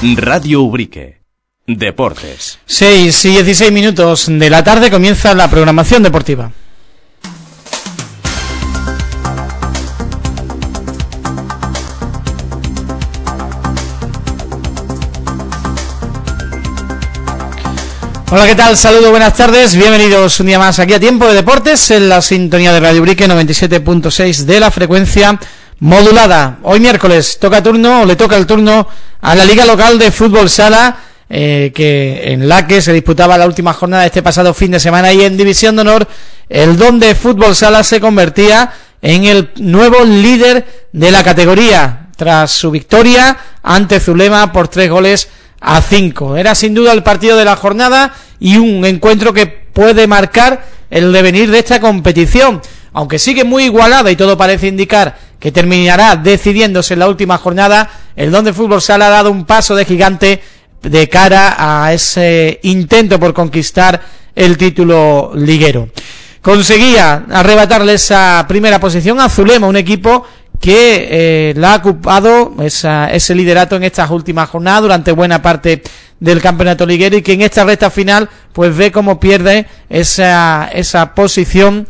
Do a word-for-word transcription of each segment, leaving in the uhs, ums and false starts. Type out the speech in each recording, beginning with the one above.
Radio Ubrique. Deportes. seis y dieciséis minutos de la tarde comienza la programación deportiva. Hola, ¿qué tal? Saludos, buenas tardes, bienvenidos un día más aquí a Tiempo de Deportes en la sintonía de Radio Ubrique noventa y siete punto seis de la frecuencia modulada. Hoy miércoles toca turno, o le toca el turno a la Liga Local de Fútbol Sala, eh, que en la que se disputaba la última jornada de este pasado fin de semana, y en División de Honor el Donde Fútbol Sala se convertía en el nuevo líder de la categoría tras su victoria ante Zulema por tres goles a cinco. Era sin duda el partido de la jornada y un encuentro que puede marcar el devenir de esta competición, aunque sigue muy igualada y todo parece indicar que terminará decidiéndose en la última jornada. El Donde Fútbol Sala ha dado un paso de gigante de cara a ese intento por conquistar el título liguero. Conseguía arrebatarle esa primera posición a Zulema, un equipo que eh, la ha ocupado esa, ese liderato en estas últimas jornadas durante buena parte del campeonato liguero, y que en esta recta final pues ve cómo pierde esa esa posición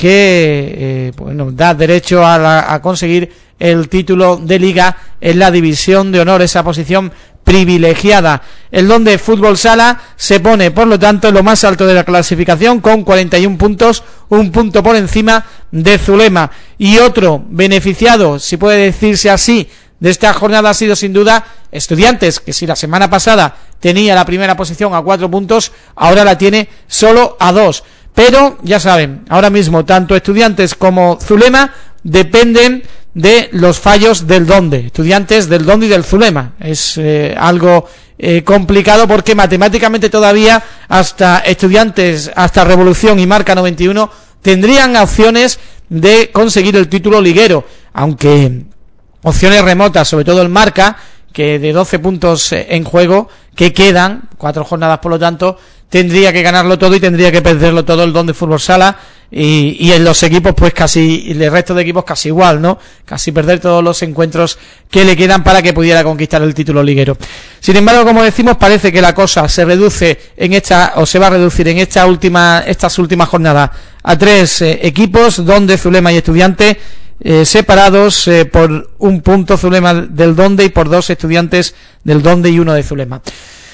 que eh, bueno, da derecho a, la, a conseguir el título de liga en la División de Honor, esa posición privilegiada. El Donde Fútbol Sala se pone, por lo tanto, en lo más alto de la clasificación con cuarenta y un puntos, un punto por encima de Zulema. Y otro beneficiado, si puede decirse así, de esta jornada ha sido sin duda Estudiantes, que si la semana pasada tenía la primera posición a cuatro puntos, ahora la tiene solo a dos. Pero ya saben, ahora mismo tanto Estudiantes como Zulema dependen de los fallos del Donde, Estudiantes del Donde y del Zulema. Es eh, algo eh, complicado, porque matemáticamente todavía hasta Estudiantes, hasta Revolución y Marca noventa y uno tendrían opciones de conseguir el título liguero, aunque opciones remotas, sobre todo el Marca, que de doce puntos en juego que quedan, cuatro jornadas por lo tanto, tendría que ganarlo todo y tendría que perderlo todo el Donde Fútbol Sala, y, y en los equipos pues casi, y el resto de equipos casi igual, ¿no? Casi perder todos los encuentros que le quedan para que pudiera conquistar el título liguero. Sin embargo, como decimos, parece que la cosa se reduce en esta, o se va a reducir en esta última, estas últimas jornadas a tres eh, equipos, Donde, Zulema y Estudiantes, eh, separados eh, por un punto Zulema del Donde y por dos Estudiantes del Donde y uno de Zulema.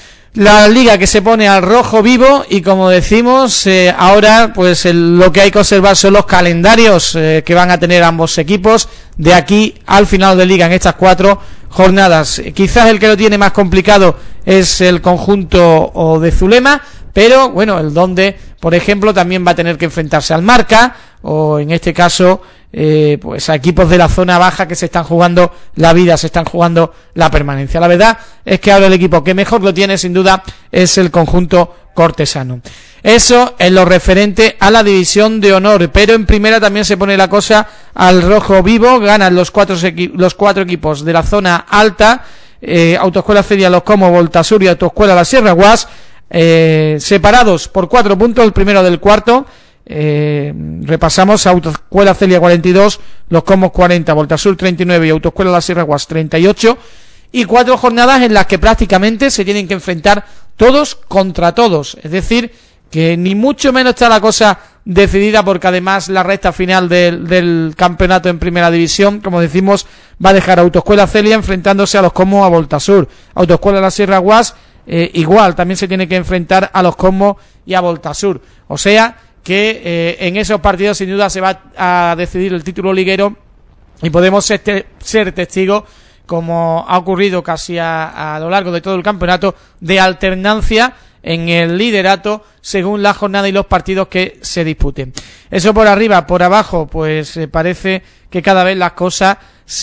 La liga que se pone al rojo vivo, y como decimos, eh, ahora pues el, lo que hay que observar son los calendarios eh, que van a tener ambos equipos de aquí al final de liga en estas cuatro jornadas. Quizás el que lo tiene más complicado es el conjunto o de Zulema, pero bueno, el Donde, por ejemplo, también va a tener que enfrentarse al Marca, o en este caso eh, pues a equipos de la zona baja que se están jugando la vida, se están jugando la permanencia. La verdad es que ahora el equipo que mejor lo tiene sin duda es el conjunto cortesano. Eso en lo referente a la División de Honor, pero en primera también se pone la cosa al rojo vivo. Ganan los cuatro, equi- los cuatro equipos de la zona alta, eh, Autoescuela Feria Los Comos, Voltasur y Autoescuela La Sierra Guas, eh, separados por cuatro puntos el primero del cuarto. Eh, repasamos: Autoescuela Celia cuarenta y dos, Los Comos cuarenta, Voltasur treinta y nueve y Autoescuela La Sierra Guas treinta y ocho, y cuatro jornadas en las que prácticamente se tienen que enfrentar todos contra todos, es decir, que ni mucho menos está la cosa decidida, porque además la recta final del, del campeonato en primera división, como decimos, va a dejar a Autoescuela Celia enfrentándose a Los Comos, a Voltasur. Autoescuela La Sierra Guas eh, igual, también se tiene que enfrentar a Los Comos y a Voltasur, o sea que eh, en esos partidos sin duda se va a decidir el título liguero, y podemos ser, te- ser testigos, como ha ocurrido casi a, a lo largo de todo el campeonato, de alternancia en el liderato según la jornada y los partidos que se disputen. Eso por arriba. Por abajo pues eh, parece que cada vez las cosas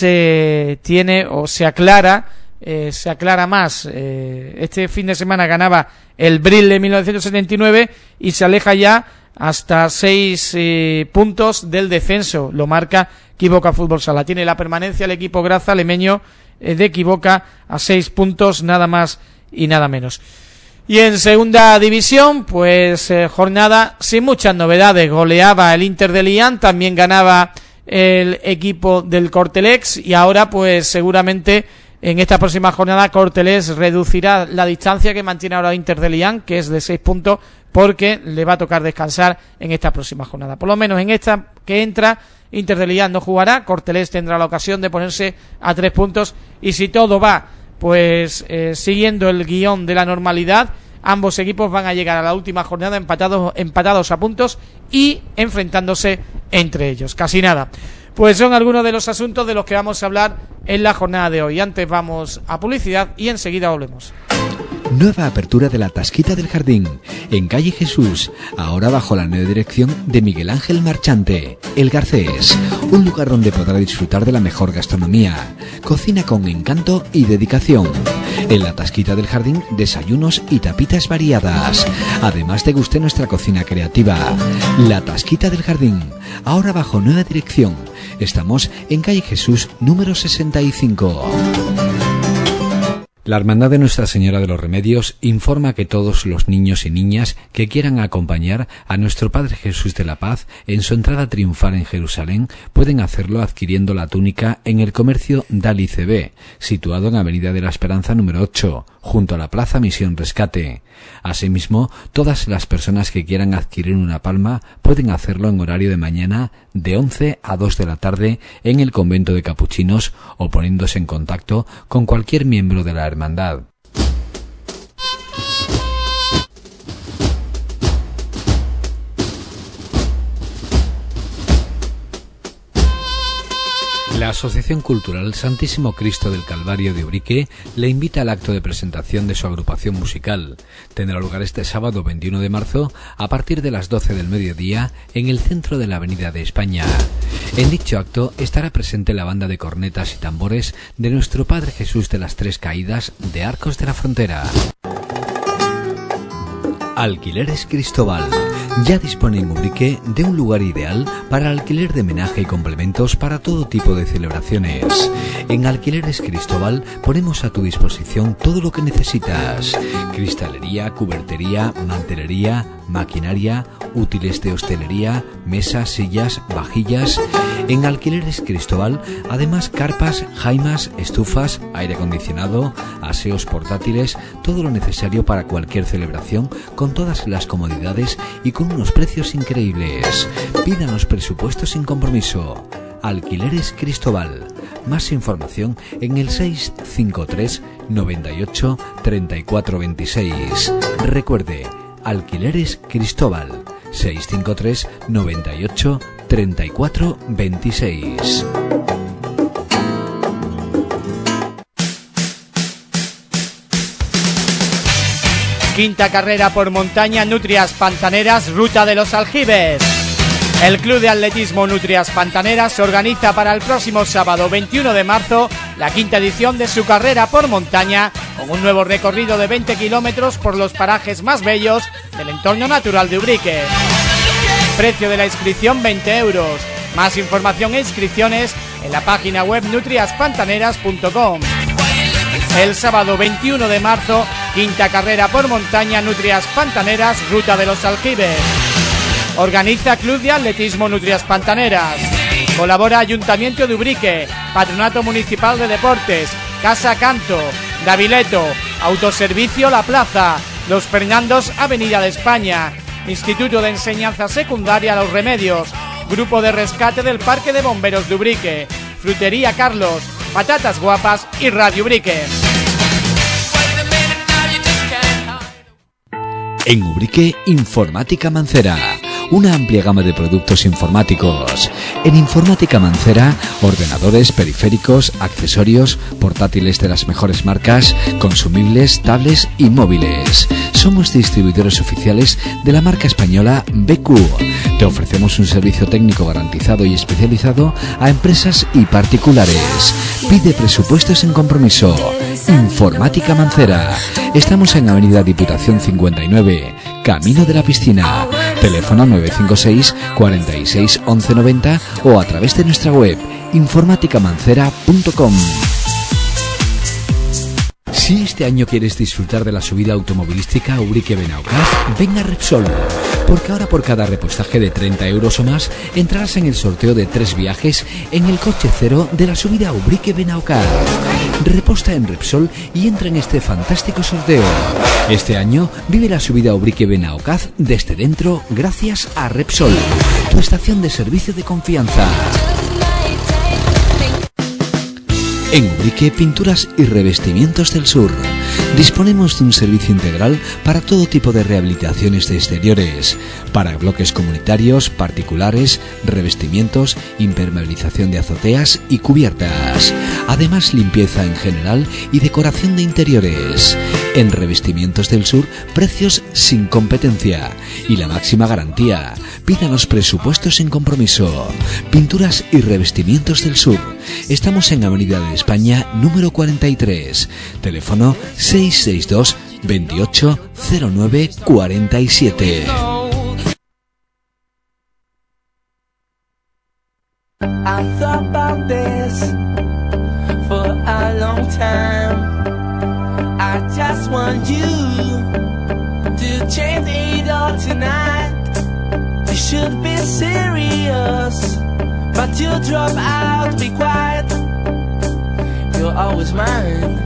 se tiene o se aclara eh, se aclara más. Eh, este fin de semana ganaba el Bril de mil novecientos setenta y nueve y se aleja ya hasta seis eh, puntos del descenso. Lo marca Equivoca Fútbol Sala. Tiene la permanencia el equipo Graza Lemeño eh, de Equivoca a seis puntos, nada más y nada menos. Y en segunda división, pues eh, jornada sin muchas novedades. Goleaba el Inter de Lián, también ganaba el equipo del Cortelex, y ahora pues seguramente En esta próxima jornada Cortelés reducirá la distancia que mantiene ahora Inter de Lián, que es de seis puntos, porque le va a tocar descansar en esta próxima jornada. Por lo menos en esta que entra, Inter de Lián no jugará, Cortelés tendrá la ocasión de ponerse a tres puntos, y si todo va pues eh, siguiendo el guión de la normalidad, ambos equipos van a llegar a la última jornada empatados, empatados a puntos y enfrentándose entre ellos. Casi nada. Pues son algunos de los asuntos de los que vamos a hablar en la jornada de hoy. Antes vamos a publicidad y enseguida volvemos. Nueva apertura de la Tasquita del Jardín, en calle Jesús, ahora bajo la nueva dirección de Miguel Ángel Marchante, El Garcés, un lugar donde podrá disfrutar de la mejor gastronomía, cocina con encanto y dedicación. En la Tasquita del Jardín, desayunos y tapitas variadas. Además, deguste nuestra cocina creativa. La Tasquita del Jardín, ahora bajo nueva dirección. Estamos en calle Jesús, número sesenta y cinco. La Hermandad de Nuestra Señora de los Remedios informa que todos los niños y niñas que quieran acompañar a nuestro Padre Jesús de la Paz en su entrada triunfal en Jerusalén pueden hacerlo adquiriendo la túnica en el comercio Dali C B, situado en Avenida de la Esperanza número ocho, junto a la Plaza Misión Rescate. Asimismo, todas las personas que quieran adquirir una palma pueden hacerlo en horario de mañana de once a dos de la tarde en el convento de Capuchinos o poniéndose en contacto con cualquier miembro de la hermandad. La Asociación Cultural Santísimo Cristo del Calvario de Ubrique le invita al acto de presentación de su agrupación musical. Tendrá lugar este sábado veintiuno de marzo a partir de las doce del mediodía en el centro de la Avenida de España. En dicho acto estará presente la banda de cornetas y tambores de nuestro Padre Jesús de las Tres Caídas de Arcos de la Frontera. Alquileres Cristóbal. Ya dispone en Ubrique de un lugar ideal para alquiler de menaje y complementos para todo tipo de celebraciones. En Alquileres Cristóbal ponemos a tu disposición todo lo que necesitas: cristalería, cubertería, mantelería, maquinaria, útiles de hostelería, mesas, sillas, vajillas. En Alquileres Cristóbal, además, carpas, jaimas, estufas, aire acondicionado, aseos portátiles, todo lo necesario para cualquier celebración, con todas las comodidades y con unos precios increíbles. Pídanos presupuestos sin compromiso. Alquileres Cristóbal. Más información en el seis cinco tres, noventa y ocho, treinta y cuatro veintiséis. Recuerde, Alquileres Cristóbal. seis cinco tres, noventa y ocho, treinta y cuatro veintiséis. Quinta carrera por montaña Nutrias Pantaneras, Ruta de los Aljibes. El Club de Atletismo Nutrias Pantaneras organiza para el próximo sábado veintiuno de marzo la quinta edición de su carrera por montaña, con un nuevo recorrido de veinte kilómetros por los parajes más bellos del entorno natural de Ubrique. Precio de la inscripción veinte euros. Más información e inscripciones en la página web nutrias pantaneras punto com. El sábado veintiuno de marzo, quinta carrera por montaña Nutrias Pantaneras, Ruta de los Aljibes. Organiza Club de Atletismo Nutrias Pantaneras. Colabora Ayuntamiento de Ubrique, Patronato Municipal de Deportes, Casa Canto, Davileto, Autoservicio La Plaza, Los Fernandos, Avenida de España, Instituto de Enseñanza Secundaria Los Remedios, Grupo de Rescate del Parque de Bomberos de Ubrique, Frutería Carlos, Patatas Guapas y Radio Ubrique. En Ubrique, Informática Mancera. Una amplia gama de productos informáticos. En Informática Mancera, ordenadores, periféricos, accesorios, portátiles de las mejores marcas, consumibles, tablets y móviles. Somos distribuidores oficiales de la marca española B Q. Te ofrecemos un servicio técnico garantizado y especializado a empresas y particulares. Pide presupuestos sin compromiso. Informática Mancera. Estamos en Avenida Diputación cincuenta y nueve, Camino de la Piscina. Teléfono nueve cinco seis, cuarenta y seis, once noventa o a través de nuestra web informática mancera punto com. Si este año quieres disfrutar de la subida automovilística Ubrique-Benaukaz, ven a Repsol, porque ahora por cada repostaje de treinta euros o más entrarás en el sorteo de tres viajes en el coche cero de la subida Ubrique-Benaukaz. Reposta en Repsol y entra en este fantástico sorteo. Este año vive la subida a Ubrique Benaocaz desde dentro gracias a Repsol, tu estación de servicio de confianza. En Ubrique Pinturas y Revestimientos del Sur disponemos de un servicio integral para todo tipo de rehabilitaciones de exteriores, para bloques comunitarios, particulares, revestimientos, impermeabilización de azoteas y cubiertas. Además, limpieza en general y decoración de interiores. En Revestimientos del Sur, precios sin competencia y la máxima garantía. Pídanos presupuestos sin compromiso. Pinturas y Revestimientos del Sur. Estamos en Avenida de España número cuarenta y tres. Teléfono seis seis dos, veintiocho, cero nueve, cuarenta y siete. I thought about this for a long time. I just want you to change it all tonight. You should be serious, but you drop out to be quiet. You're always mine.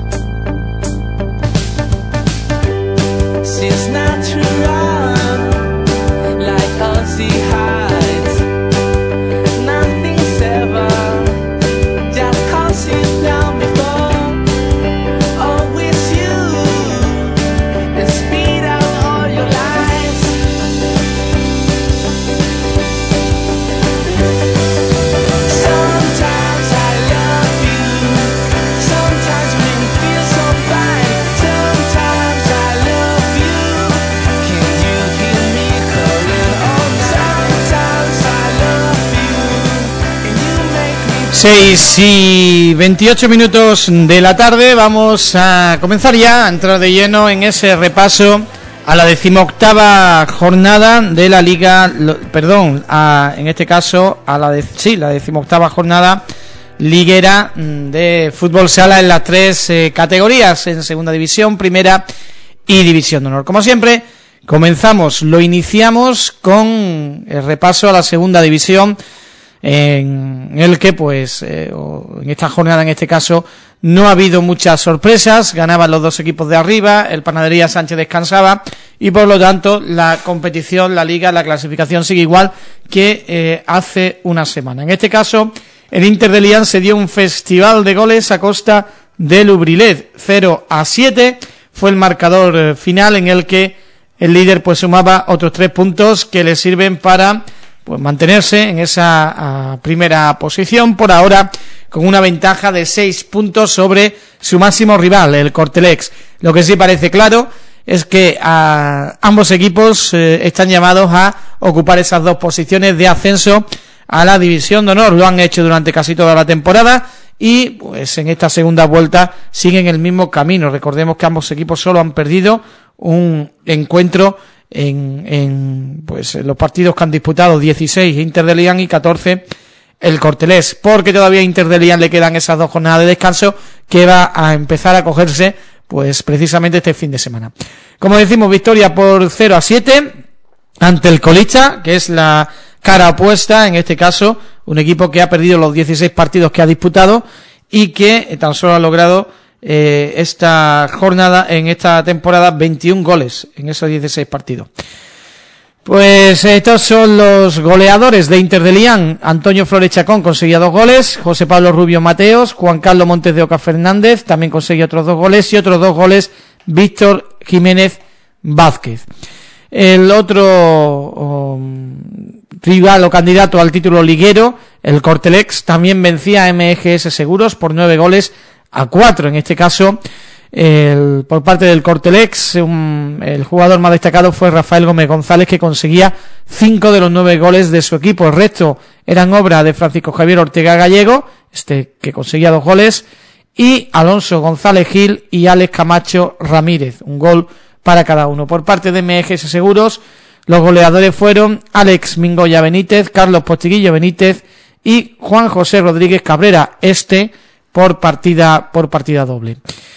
She's natural, like Aussie hides. Nothing's ever just cause she's down before. Always you, and speed out all your lies. Sometimes I love you, sometimes when you feel so fine. Sometimes I love you, can you hear me calling? Oh, sometimes I love you, and you make me. seis y veintiocho minutos de la tarde. Vamos a comenzar ya a entrar de lleno en ese repaso a la decimoctava jornada de la Liga, lo, perdón, a, en este caso a la de, sí, la decimoctava jornada liguera de fútbol sala en las tres eh, categorías, en segunda división, primera y división de honor. Como siempre, comenzamos, lo iniciamos con el repaso a la segunda división, en el que pues eh, en esta jornada en este caso no ha habido muchas sorpresas. Ganaban los dos equipos de arriba, el Panadería Sánchez descansaba y por lo tanto la competición, la liga, la clasificación sigue igual que eh, hace una semana. En este caso el Inter de Lian se dio un festival de goles a costa del Ubrilet. Cero a siete fue el marcador eh, final, en el que el líder pues sumaba otros tres puntos que le sirven para pues mantenerse en esa uh, primera posición, por ahora con una ventaja de seis puntos sobre su máximo rival, el Cortelex. Lo que sí parece claro es que uh, ambos equipos uh, están llamados a ocupar esas dos posiciones de ascenso a la División de Honor. Lo han hecho durante casi toda la temporada y pues en esta segunda vuelta siguen el mismo camino. Recordemos que ambos equipos solo han perdido un encuentro en, en pues en los partidos que han disputado, dieciséis Inter de Lian y catorce el Cortelés, porque todavía a Inter de Lian le quedan esas dos jornadas de descanso que va a empezar a cogerse pues precisamente este fin de semana. Como decimos, victoria por cero a siete ante el Colicha, que es la cara opuesta, en este caso un equipo que ha perdido los dieciséis partidos que ha disputado y que tan solo ha logrado eh, esta jornada, en esta temporada, veintiún goles en esos dieciséis partidos. Pues estos son los goleadores de Inter de Lian. Antonio Flores Chacón conseguía dos goles, José Pablo Rubio Mateos, Juan Carlos Montes de Oca Fernández también conseguía otros dos goles y otros dos goles Víctor Jiménez Vázquez. El otro um, rival o candidato al título liguero, el Cortelex, también vencía a M G S Seguros por nueve goles a cuatro. En este caso, el, por parte del Cortelex, un, el jugador más destacado fue Rafael Gómez González, que conseguía cinco de los nueve goles de su equipo. El resto eran obra de Francisco Javier Ortega Gallego, este que conseguía dos goles, y Alonso González Gil y Alex Camacho Ramírez, un gol para cada uno. Por parte de M G S Seguros, los goleadores fueron Alex Mingoya Benítez, Carlos Postiguillo Benítez y Juan José Rodríguez Cabrera, este por partida por partida doble.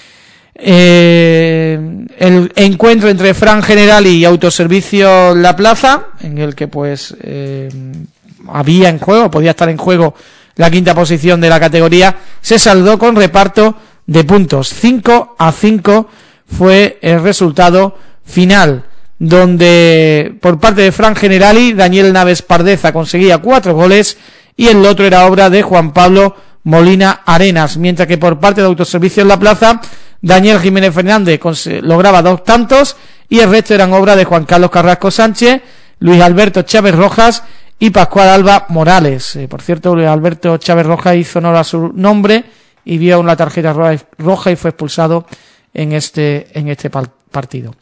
Eh, el encuentro entre Fran General y Autoservicio La Plaza, en el que pues eh, había en juego, podía estar en juego la quinta posición de la categoría, se saldó con reparto de puntos. cinco a cinco fue el resultado final, donde por parte de Fran Generali, Daniel Naves Pardeza conseguía cuatro goles y el otro era obra de Juan Pablo Molina Arenas, mientras que por parte de Autoservicio en la Plaza, Daniel Jiménez Fernández lograba dos tantos y el resto eran obra de Juan Carlos Carrasco Sánchez, Luis Alberto Chávez Rojas y Pascual Alba Morales. Eh, por cierto, Luis Alberto Chávez Rojas hizo honor a su nombre y vio una tarjeta roja y fue expulsado en este en este partido.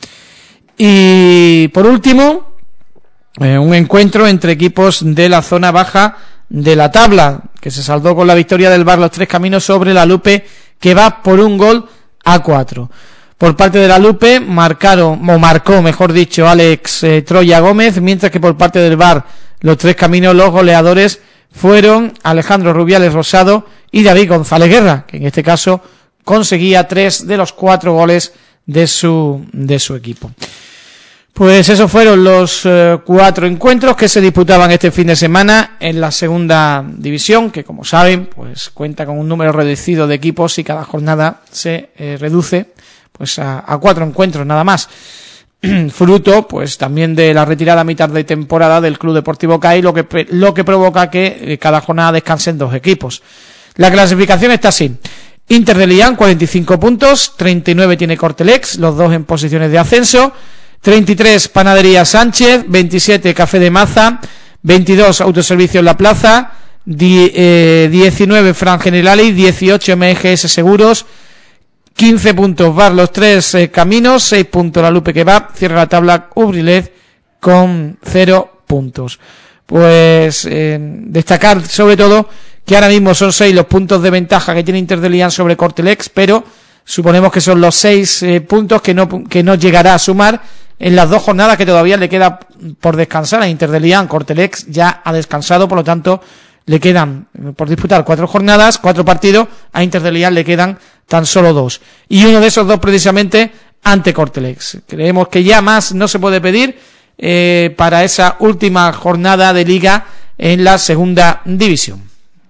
Y por último, eh, un encuentro entre equipos de la zona baja de la tabla, que se saldó con la victoria del Bar Los Tres Caminos sobre la Lupe, que va por un gol a cuatro. Por parte de la Lupe marcaron, o marcó, mejor dicho, Alex eh, Troya Gómez, mientras que por parte del Bar Los Tres Caminos los goleadores fueron Alejandro Rubiales Rosado y David González Guerra, que en este caso conseguía tres de los cuatro goles de su de su equipo. Pues esos fueron los eh, cuatro encuentros que se disputaban este fin de semana en la segunda división, que como saben, pues cuenta con un número reducido de equipos y cada jornada se eh, reduce pues a, a cuatro encuentros nada más. Fruto pues también de la retirada a mitad de temporada del Club Deportivo CAI, lo que lo que provoca que eh, cada jornada descansen dos equipos. La clasificación está así: Inter de Lián cuarenta y cinco puntos, treinta y nueve tiene Cortelex, los dos en posiciones de ascenso, treinta y tres Panadería Sánchez, veintisiete Café de Maza, veintidós Autoservicio en la Plaza, diecinueve Fran Generali, dieciocho M G S Seguros, quince puntos Bar Los Tres eh, Caminos, seis puntos La Lupe que va, cierra la tabla Ubrilet con cero puntos. Pues eh, destacar sobre todo que ahora mismo son seis los puntos de ventaja que tiene Inter de Lián sobre Cortelex, pero suponemos que son los seis eh, puntos que no que no llegará a sumar en las dos jornadas que todavía le queda por descansar a Inter de Lián. Cortelex ya ha descansado, por lo tanto le quedan por disputar cuatro jornadas, cuatro partidos, a Inter de Lián le quedan tan solo dos, y uno de esos dos precisamente ante Cortelex. Creemos que ya más no se puede pedir eh, para esa última jornada de liga en la segunda división,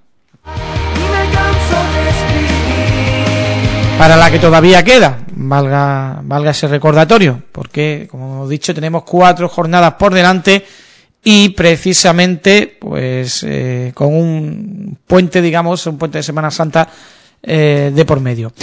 para la que todavía queda, valga valga ese recordatorio, porque como hemos dicho tenemos cuatro jornadas por delante y precisamente pues eh, con un puente, digamos, un puente de Semana Santa eh, de por medio.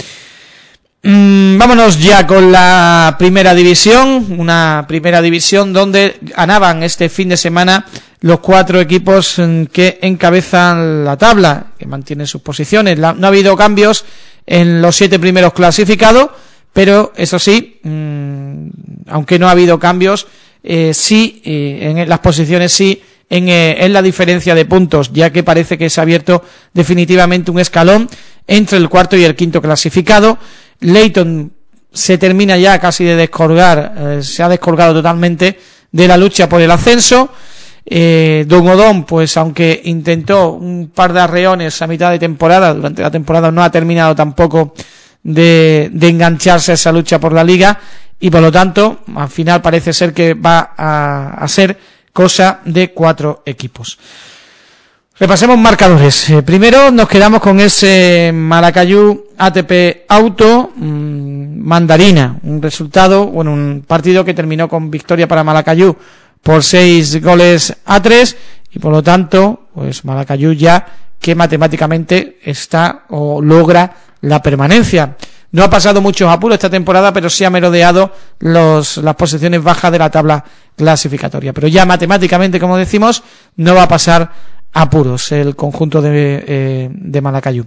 Mm, vámonos ya con la primera división, una primera división donde ganaban este fin de semana los cuatro equipos que encabezan la tabla, que mantienen sus posiciones. La, no ha habido cambios en los siete primeros clasificados, pero eso sí, mmm, aunque no ha habido cambios, eh, sí, eh, en las posiciones sí, en, eh, en la diferencia de puntos, ya que parece que se ha abierto definitivamente un escalón entre el cuarto y el quinto clasificado. Leighton se termina ya casi de descolgar, eh, se ha descolgado totalmente de la lucha por el ascenso. Eh, Don Odón, pues aunque intentó un par de arreones a mitad de temporada, durante la temporada no ha terminado tampoco de, de engancharse a esa lucha por la liga, y por lo tanto al final parece ser que va a, a ser cosa de cuatro equipos. Repasemos marcadores. Eh, primero nos quedamos con ese Malacayú A T P Auto mmm, Mandarina, un resultado, bueno, un partido que terminó con victoria para Malacayú por seis goles a tres, y por lo tanto pues Malacayú ya que matemáticamente está o logra la permanencia. No ha pasado muchos apuros esta temporada, pero sí ha merodeado los, las posiciones bajas de la tabla clasificatoria, pero ya matemáticamente, como decimos, no va a pasar apuros el conjunto de, eh, de Malacayú.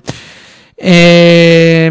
Eh,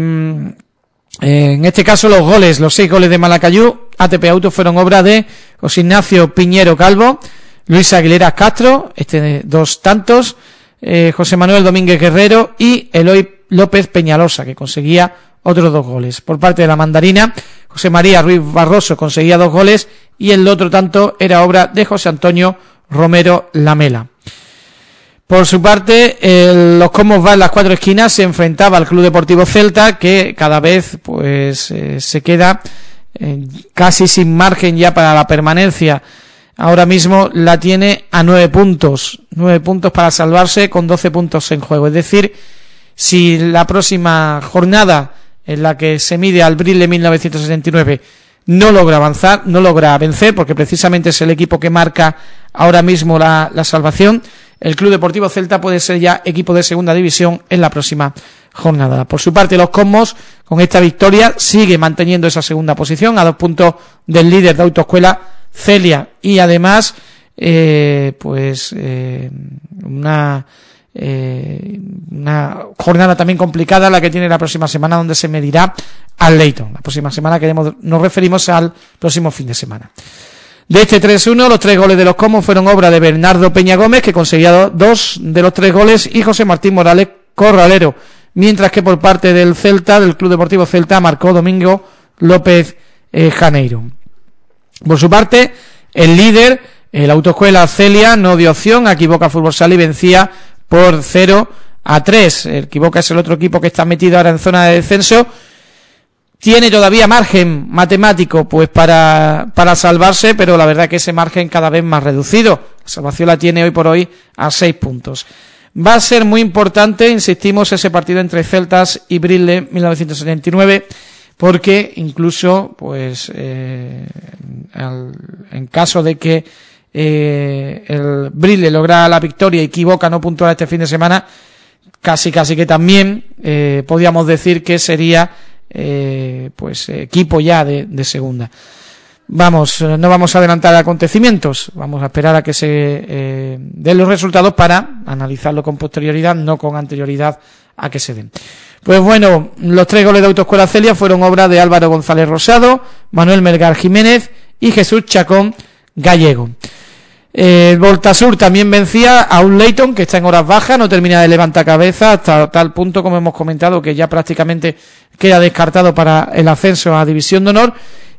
en este caso los goles, los seis goles de Malacayú A T P Auto fueron obra de José Ignacio Piñero Calvo, Luis Aguilera Castro, este dos tantos, eh, José Manuel Domínguez Guerrero y Eloy López Peñalosa, que conseguía otros dos goles. Por parte de la Mandarina, José María Ruiz Barroso conseguía dos goles y el otro tanto era obra de José Antonio Romero Lamela. Por su parte, el, los Comos Va en las cuatro esquinas se enfrentaba al Club Deportivo Celta, que cada vez pues eh, se queda eh, casi sin margen ya para la permanencia. Ahora mismo la tiene a nueve puntos, nueve puntos para salvarse con doce puntos en juego. Es decir, si la próxima jornada en la que se mide al Brille mil novecientos setenta y nueve, no logra avanzar, no logra vencer, porque precisamente es el equipo que marca ahora mismo la, la salvación. El Club Deportivo Celta puede ser ya equipo de segunda división en la próxima jornada. Por su parte, los Cosmos, con esta victoria, sigue manteniendo esa segunda posición, a dos puntos del líder de Autoescuela Celia, y además, eh, pues, eh, una... Eh, una jornada también complicada la que tiene la próxima semana, donde se medirá al Leyton. La próxima semana queremos, nos referimos al próximo fin de semana. De este tres uno, los tres goles de los Comos fueron obra de Bernardo Peña Gómez, que conseguía dos de los tres goles, y José Martín Morales Corralero, mientras que por parte del Celta, del Club Deportivo Celta, marcó Domingo López eh, Janeiro. Por su parte, el líder, el Autoescuela Celia, no dio opción, aquí Boca Fútbol Sala y vencía por cero a tres. El Boca es el otro equipo que está metido ahora en zona de descenso. Tiene todavía margen matemático pues para, para salvarse, pero la verdad que ese margen cada vez más reducido. La salvación la tiene hoy por hoy a seis puntos. Va a ser muy importante, insistimos, ese partido entre Celtas y Brille mil novecientos setenta y nueve, porque incluso pues eh, al, en caso de que Eh, el Brille logra la victoria y Boca no puntuara este fin de semana, casi casi que también eh, podríamos decir que sería eh, pues equipo ya de, de segunda. Vamos, no vamos a adelantar acontecimientos, vamos a esperar a que se eh, den los resultados para analizarlo con posterioridad, no con anterioridad a que se den. Pues bueno, los tres goles de Autoescuela Celia fueron obra de Álvaro González Rosado, Manuel Melgar Jiménez y Jesús Chacón Gallego. El Voltasur también vencía a un Leyton que está en horas bajas, no termina de levantar cabeza, hasta tal punto, como hemos comentado, que ya prácticamente queda descartado para el ascenso a División de Honor.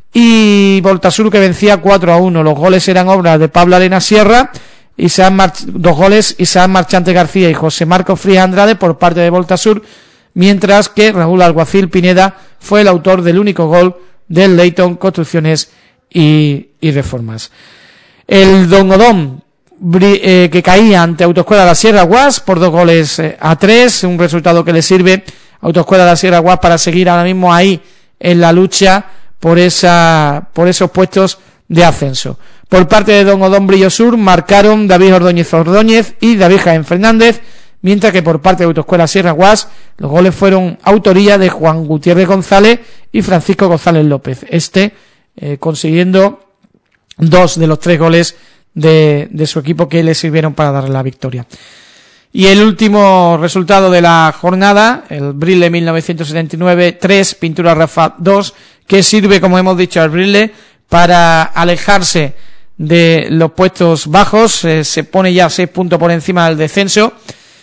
Y Voltasur que vencía cuatro a uno. Los goles eran obras de Pablo Arena Sierra, Isaac March- dos goles Isaac Marchante García y José Marcos Frías Andrade por parte de Voltasur, mientras que Raúl Alguacil Pineda fue el autor del único gol del Leyton Construcciones y, y Reformas. El Don Odón, eh, que caía ante Autoescuela de la Sierra Guas por dos goles eh, a tres, un resultado que le sirve a Autoescuela de la Sierra Guas para seguir ahora mismo ahí en la lucha por esa por esos puestos de ascenso. Por parte de Don Odón Brillo Sur marcaron David Ordóñez Ordóñez y David Jaén Fernández, mientras que por parte de Autoescuela Sierra Guas los goles fueron autoría de Juan Gutiérrez González y Francisco González López, este eh, consiguiendo dos de los tres goles de, de su equipo que le sirvieron para darle la victoria. Y el último resultado de la jornada, el Brille mil novecientos setenta y nueve tres, Pintura Rafa dos, que sirve, como hemos dicho, al Brille para alejarse de los puestos bajos, eh, se pone ya seis puntos por encima del descenso,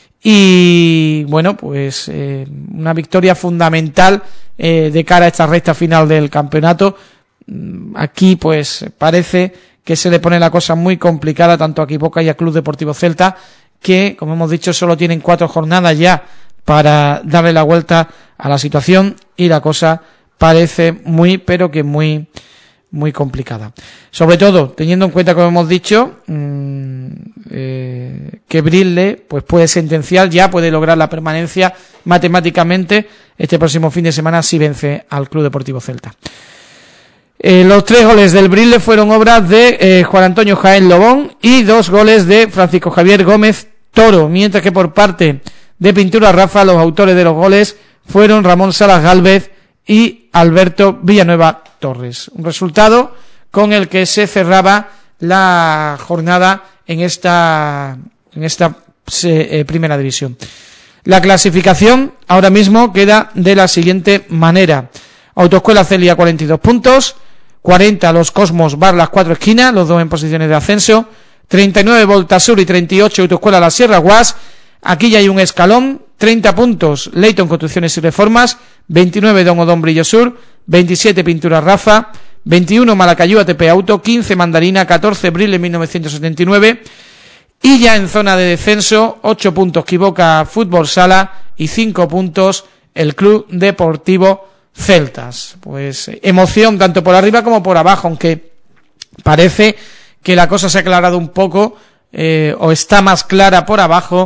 y bueno, pues eh, una victoria fundamental eh, de cara a esta recta final del campeonato. Aquí pues parece que se le pone la cosa muy complicada tanto a Boca y a Club Deportivo Celta, que como hemos dicho solo tienen cuatro jornadas ya para darle la vuelta a la situación, y la cosa parece muy pero que muy muy complicada, sobre todo teniendo en cuenta, como hemos dicho, mmm, eh, que Brille pues puede sentenciar, ya puede lograr la permanencia matemáticamente este próximo fin de semana si vence al Club Deportivo Celta. Eh, los tres goles del Brille fueron obras de eh, Juan Antonio Jaén Lobón y dos goles de Francisco Javier Gómez Toro, mientras que por parte de Pintura Rafa los autores de los goles fueron Ramón Salas Gálvez y Alberto Villanueva Torres. Un resultado con el que se cerraba la jornada en esta en esta eh, primera división. La clasificación ahora mismo queda de la siguiente manera: Autoescuela Celia cuarenta y dos puntos, cuarenta los Cosmos Bar Las Cuatro Esquinas, los dos en posiciones de ascenso, treinta y nueve Voltasur y treinta y ocho Autoescuela La Sierra Guas. Aquí ya hay un escalón, treinta puntos Leyton Construcciones y Reformas, veintinueve Don Odón Brillo Sur, veintisiete Pintura Rafa, veintiuno Malacayú A T P Auto, quince Mandarina, catorce Brille mil novecientos setenta y nueve, y ya en zona de descenso ocho puntos Boca Fútbol Sala y cinco puntos el Club Deportivo Celtas. Pues emoción tanto por arriba como por abajo, aunque parece que la cosa se ha aclarado un poco, eh, o está más clara por abajo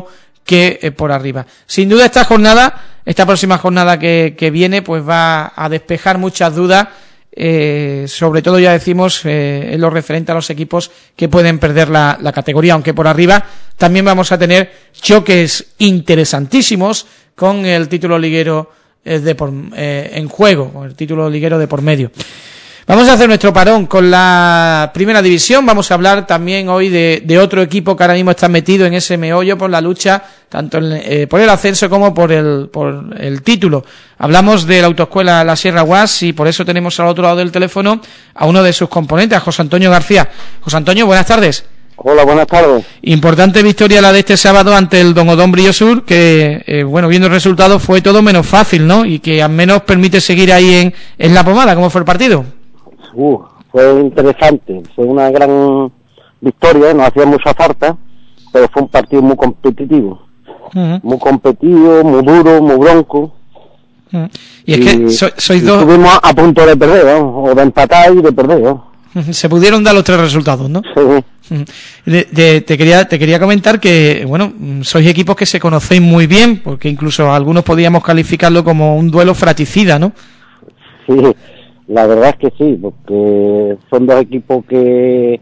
que eh, por arriba. Sin duda esta jornada, esta próxima jornada que, que viene, pues va a despejar muchas dudas, eh, sobre todo ya decimos eh, en lo referente a los equipos que pueden perder la, la categoría, aunque por arriba también vamos a tener choques interesantísimos con el título liguero eh, de por, eh, en juego, con el título liguero de por medio. Vamos a hacer nuestro parón con la primera división. Vamos a hablar también hoy de, de otro equipo que ahora mismo está metido en ese meollo por la lucha, tanto en, eh, por el ascenso como por el, por el título. Hablamos de la autoescuela La Sierra Guas y por eso tenemos al otro lado del teléfono a uno de sus componentes, a José Antonio García. José Antonio, buenas tardes. Hola, buenas tardes. Importante victoria la de este sábado ante el Don Odón Briosur, que, eh, bueno, viendo el resultado fue todo menos fácil, ¿no? Y que al menos permite seguir ahí en, en la pomada. ¿Cómo fue el partido? Uh, fue interesante, fue una gran victoria, no hacía mucha falta, pero fue un partido muy competitivo, uh-huh. muy competitivo, muy duro, muy bronco. Uh-huh. Y es y, que so, sois y dos... Estuvimos a punto de perder, ¿no? O de empatar y de perder, ¿no? Uh-huh. Se pudieron dar los tres resultados, ¿no? Sí. Uh-huh. De, de, te quería te quería comentar que, bueno, sois equipos que se conocéis muy bien, porque incluso algunos podríamos calificarlo como un duelo fratricida, ¿no? Sí. La verdad es que sí, porque son dos equipos que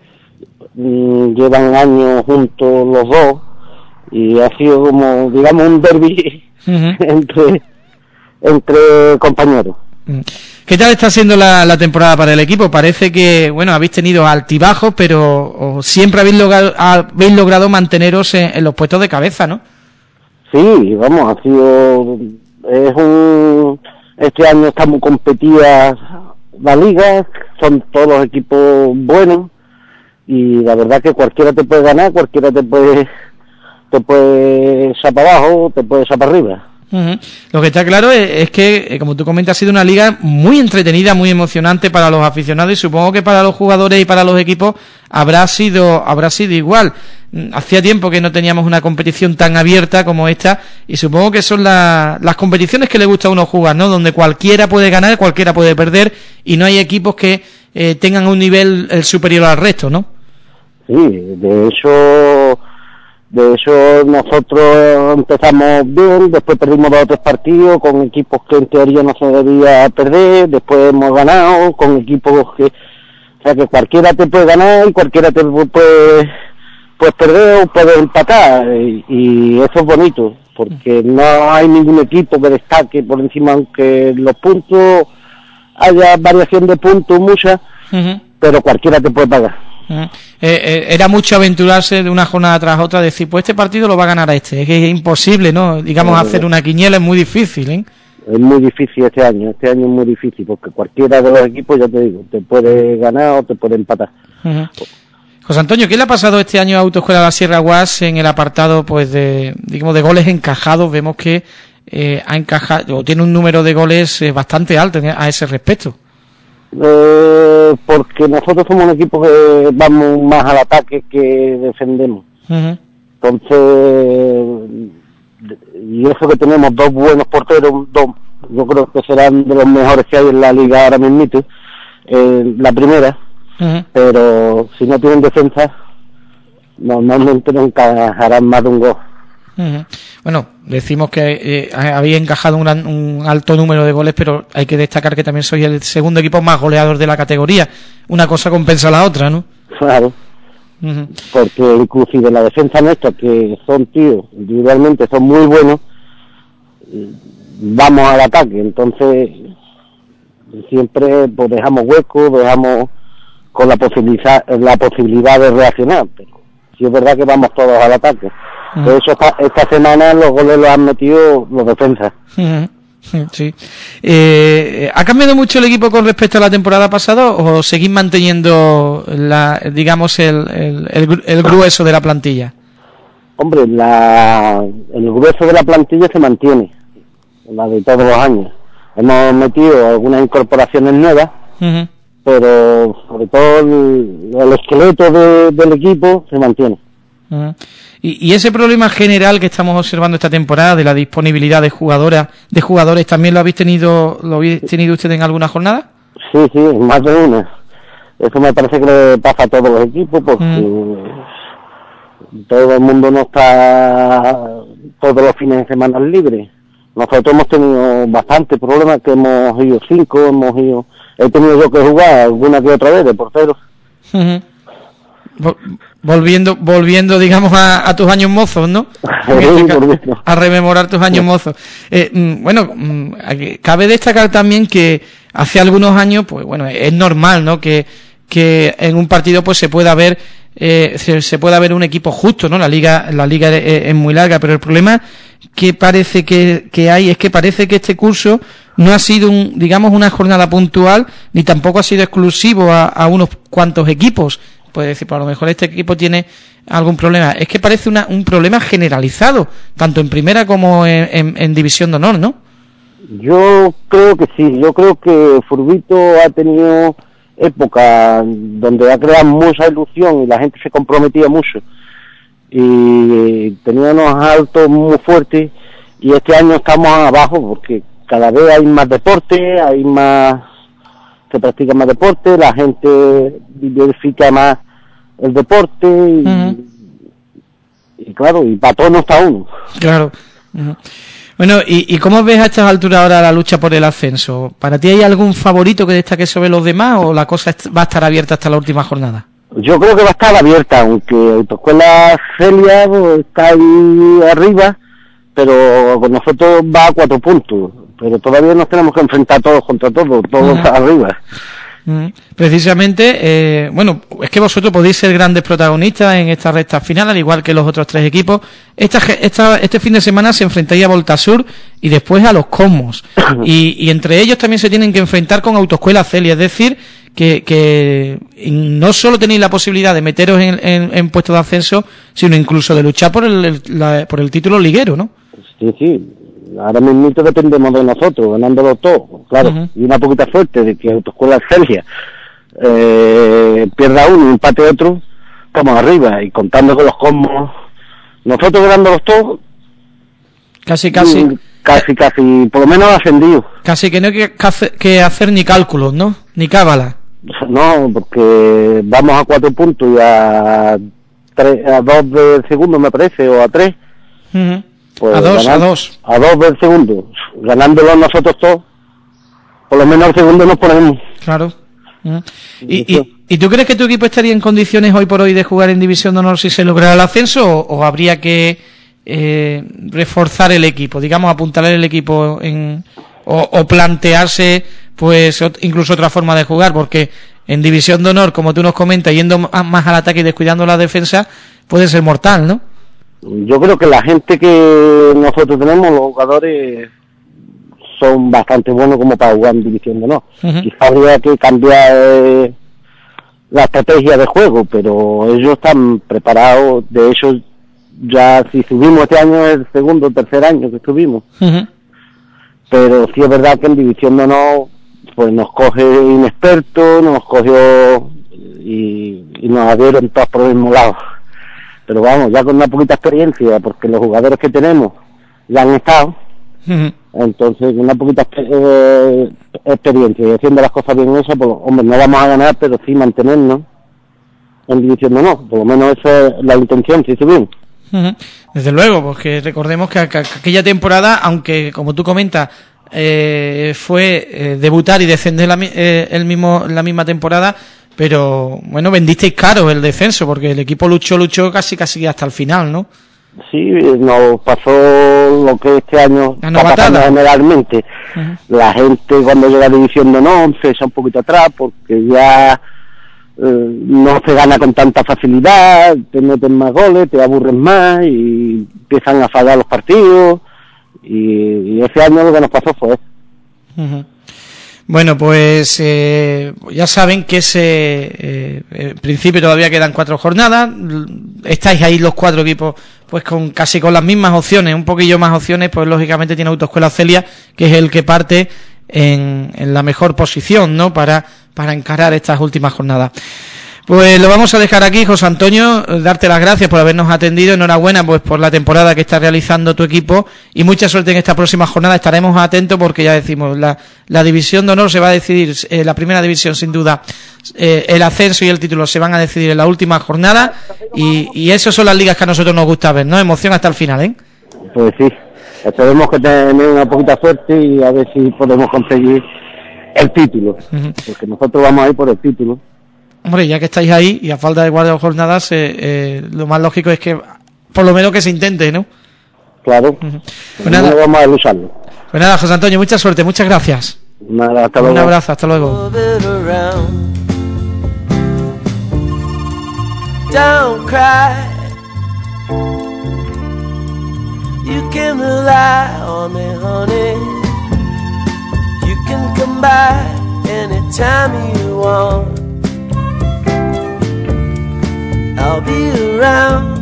mmm, llevan años juntos los dos y ha sido como, digamos, un derbi uh-huh. entre entre compañeros. ¿Qué tal está siendo la, la temporada para el equipo? Parece que, bueno, habéis tenido altibajos, pero siempre habéis logrado, habéis logrado manteneros en, en los puestos de cabeza, ¿no? Sí, vamos, ha sido... es un... Este año está muy competida la liga, son todos los equipos buenos y la verdad que cualquiera te puede ganar, cualquiera te puede te puede echar para abajo, te puede echar para arriba. Uh-huh. Lo que está claro es, es que, como tú comentas, ha sido una liga muy entretenida, muy emocionante para los aficionados y supongo que para los jugadores y para los equipos habrá sido habrá sido igual. Hacía tiempo que no teníamos una competición tan abierta como esta y supongo que son la, las competiciones que le gusta a uno jugar, ¿no? Donde cualquiera puede ganar, cualquiera puede perder y no hay equipos que eh, tengan un nivel el superior al resto, ¿no? Sí, de hecho... De hecho, nosotros empezamos bien, después perdimos dos o tres partidos con equipos que en teoría no se debía perder, después hemos ganado con equipos que, o sea, que cualquiera te puede ganar y cualquiera te puede, puedes perder o puedes empatar, y, y eso es bonito, porque no hay ningún equipo que destaque por encima, aunque los puntos, haya variación de puntos, muchas, uh-huh. pero cualquiera te puede pagar. Uh-huh. Eh, eh, era mucho aventurarse de una jornada tras otra, decir, pues este partido lo va a ganar a este, es que es imposible, ¿no? Digamos, eh, hacer una quiniela es muy difícil, ¿eh? Es muy difícil este año, este año es muy difícil, porque cualquiera de los equipos, ya te digo, te puede ganar o te puede empatar. Uh-huh. José Antonio, ¿qué le ha pasado este año a Autoescuela La Sierra Guas en el apartado, pues, de, digamos, de goles encajados? Vemos que eh, ha encajado, o tiene un número de goles eh, bastante alto a ese respecto. Eh, porque nosotros somos un equipo que vamos más al ataque que defendemos. Uh-huh. Entonces, y eso que tenemos dos buenos porteros, dos, yo creo que serán de los mejores que hay en la liga ahora mismo, eh, la primera, uh-huh. pero si no tienen defensa, normalmente no encajarán más de un gol. Uh-huh. Bueno, decimos que eh, habéis encajado un, gran, un alto número de goles, pero hay que destacar que también sois el segundo equipo más goleador de la categoría. Una cosa compensa a la otra, ¿no? Claro. Uh-huh. Porque inclusive la defensa nuestra, que son tíos, individualmente son muy buenos, vamos al ataque, entonces siempre pues dejamos huecos, dejamos con la posibilidad, la posibilidad de reaccionar, pero sí es verdad que vamos todos al ataque. Uh-huh. De hecho, esta, esta semana los goles los han metido los defensas. Uh-huh. Sí. Eh, ¿Ha cambiado mucho el equipo con respecto a la temporada pasada o seguís manteniendo, la, digamos, el, el, el, el grueso de la plantilla? Hombre, la, el grueso de la plantilla se mantiene, la de todos los años. Hemos metido algunas incorporaciones nuevas, uh-huh. pero sobre todo el, el esqueleto de, del equipo se mantiene. Uh-huh. Y, y ese problema general que estamos observando esta temporada de la disponibilidad de jugadoras, de jugadores, ¿también lo habéis tenido, lo habéis tenido ustedes en alguna jornada? Sí, sí, más de una. Eso me parece que le pasa a todos los equipos porque uh-huh. todo el mundo no está todos los fines de semana libres. Nosotros hemos tenido bastantes problemas, que hemos ido cinco, hemos ido, he tenido yo que jugar alguna que otra vez de portero. Uh-huh. Volviendo, volviendo, digamos, a, a tus años mozos, ¿no? Sí, caso, a rememorar tus años mozos. Eh, bueno, cabe destacar también que hace algunos años, pues bueno, es normal, ¿no? Que, que en un partido, pues se pueda ver, eh, se, se pueda ver un equipo justo, ¿no? La liga, la liga es, es muy larga, pero el problema que parece que, que hay es que parece que este curso no ha sido, un, digamos, una jornada puntual, ni tampoco ha sido exclusivo a, a unos cuantos equipos. Puede decir, pues a lo mejor este equipo tiene algún problema. Es que parece una, un problema generalizado, tanto en primera como en, en, en división de honor, ¿no? Yo creo que sí, yo creo que Furbito ha tenido época donde ha creado mucha ilusión y la gente se comprometía mucho. Y tenía unos altos muy fuertes, y este año estamos abajo porque cada vez hay más deporte, hay más... se practica más deporte, la gente diversifica más el deporte y, uh-huh. y claro, y para todo no está uno. Claro. Uh-huh. Bueno, ¿y, ¿y cómo ves a estas alturas ahora la lucha por el ascenso? ¿Para ti hay algún favorito que destaque sobre los demás o la cosa va a estar abierta hasta la última jornada? Yo creo que va a estar abierta, aunque Autoescuela Celia pues, está ahí arriba, pero con nosotros va a cuatro puntos. Pero todavía nos tenemos que enfrentar todos contra todos, todos uh-huh. arriba. Uh-huh. Precisamente, eh, bueno, es que vosotros podéis ser grandes protagonistas en esta recta final, al igual que los otros tres equipos. Esta, esta, este fin de semana se enfrentaría a Voltasur y después a los Cosmos. y, y entre ellos también se tienen que enfrentar con Autoescuela Celia, es decir, que, que no solo tenéis la posibilidad de meteros en, en, en puestos de ascenso, sino incluso de luchar por el, el, la, por el título liguero, ¿no? Sí, sí. Ahora mismo dependemos de nosotros, ganándolo todo, claro, uh-huh. y una poquita suerte de que Autoescuela Celia eh, pierda uno y empate otro, estamos arriba, y contando con los Cosmos, nosotros ganándolos todos, casi, casi, casi, casi, por lo menos ascendido. Casi que no hay que, que hacer ni cálculos, ¿no? Ni cábala. No, porque vamos a cuatro puntos y a, tres, a dos del segundo, me parece, o a tres. Uh-huh. Pues a dos, ganar, a dos. A dos del segundo, ganándolo nosotros todos, por lo menos el segundo nos ponemos. Claro. Uh-huh. ¿Y, y, ¿Y tú crees que tu equipo estaría en condiciones hoy por hoy de jugar en División de Honor si se lograra el ascenso, o, o habría que eh, reforzar el equipo, digamos, apuntalar el equipo en, o, o plantearse pues incluso otra forma de jugar? Porque en División de Honor, como tú nos comentas, yendo más al ataque y descuidando la defensa, puede ser mortal, ¿no? Yo creo que la gente que nosotros tenemos, los jugadores, son bastante buenos como para jugar en División de Honor. Uh-huh. Quizá habría que cambiar eh, la estrategia de juego, pero ellos están preparados. De hecho, ya si subimos este año es el segundo o tercer año que subimos. Uh-huh. Pero sí es verdad que en División de Honor pues nos coge inexpertos, nos cogió y, y nos abrieron todos por el mismo lado. Pero vamos, ya con una poquita experiencia, porque los jugadores que tenemos ya han estado, uh-huh. entonces con una poquita eh, experiencia y haciendo las cosas bien hechas, pues hombre, no vamos a ganar, pero sí mantenernos en División de Honor, por lo menos esa es la intención, si subimos. Uh-huh. Desde luego, porque recordemos que, que aquella temporada, aunque como tú comentas, eh, fue eh, debutar y descender la, eh, el mismo, la misma temporada, pero bueno, vendisteis caro el descenso, porque el equipo luchó, luchó casi casi hasta el final, ¿no? Sí, nos pasó lo que este año está pasando generalmente. Uh-huh. La gente cuando llega a División de Honor se echa un poquito atrás, porque ya eh, no se gana con tanta facilidad, te meten más goles, te aburren más y empiezan a fallar los partidos, y, y ese año lo que nos pasó fue eso. Uh-huh. Bueno, pues eh, ya saben que ese eh, en principio todavía quedan cuatro jornadas, estáis ahí los cuatro equipos pues con casi con las mismas opciones, un poquillo más opciones, pues lógicamente tiene Autoescuela Celia, que es el que parte en, en la mejor posición, ¿no?, para, para encarar estas últimas jornadas. Pues lo vamos a dejar aquí, José Antonio, darte las gracias por habernos atendido, enhorabuena pues por la temporada que está realizando tu equipo y mucha suerte en esta próxima jornada. Estaremos atentos porque ya decimos, la, la División de Honor se va a decidir, eh, la primera división sin duda, eh, el ascenso y el título se van a decidir en la última jornada y, y esas son las ligas que a nosotros nos gusta ver, ¿no? Emoción hasta el final, ¿eh? Pues sí, esperemos que tener una poquita suerte y a ver si podemos conseguir el título, uh-huh. porque nosotros vamos a ir por el título. Hombre, ya que estáis ahí y a falta de cuatro jornadas, eh, eh, lo más lógico es que por lo menos que se intente, ¿no? Claro, uh-huh. pues nada, vamos a lucharlo. Pues nada, José Antonio, mucha suerte, muchas gracias. Nada, hasta luego. Un abrazo, hasta luego. Don't cry. You can rely on me, honey. You can come by anytime you want. I'll be around.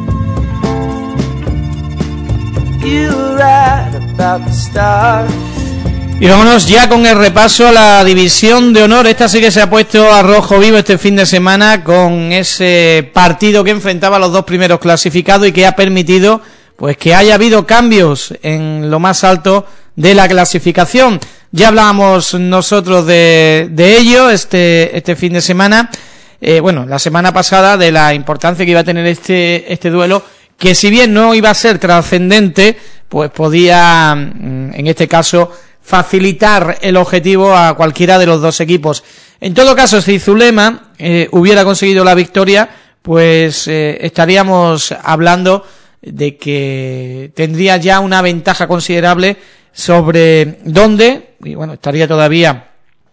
You were right about the stars. Y vámonos ya con el repaso a la división de honor. Esta sí que se ha puesto a rojo vivo este fin de semana con ese partido que enfrentaba a los dos primeros clasificados y que ha permitido pues que haya habido cambios en lo más alto de la clasificación. Ya hablábamos nosotros de, de ello este, este fin de semana. Eh, bueno, la semana pasada, de la importancia que iba a tener este, este duelo, que si bien no iba a ser trascendente, pues podía, en este caso, facilitar el objetivo a cualquiera de los dos equipos. En todo caso, si Zulema eh, hubiera conseguido la victoria, pues eh, estaríamos hablando de que tendría ya una ventaja considerable sobre dónde, y bueno, estaría todavía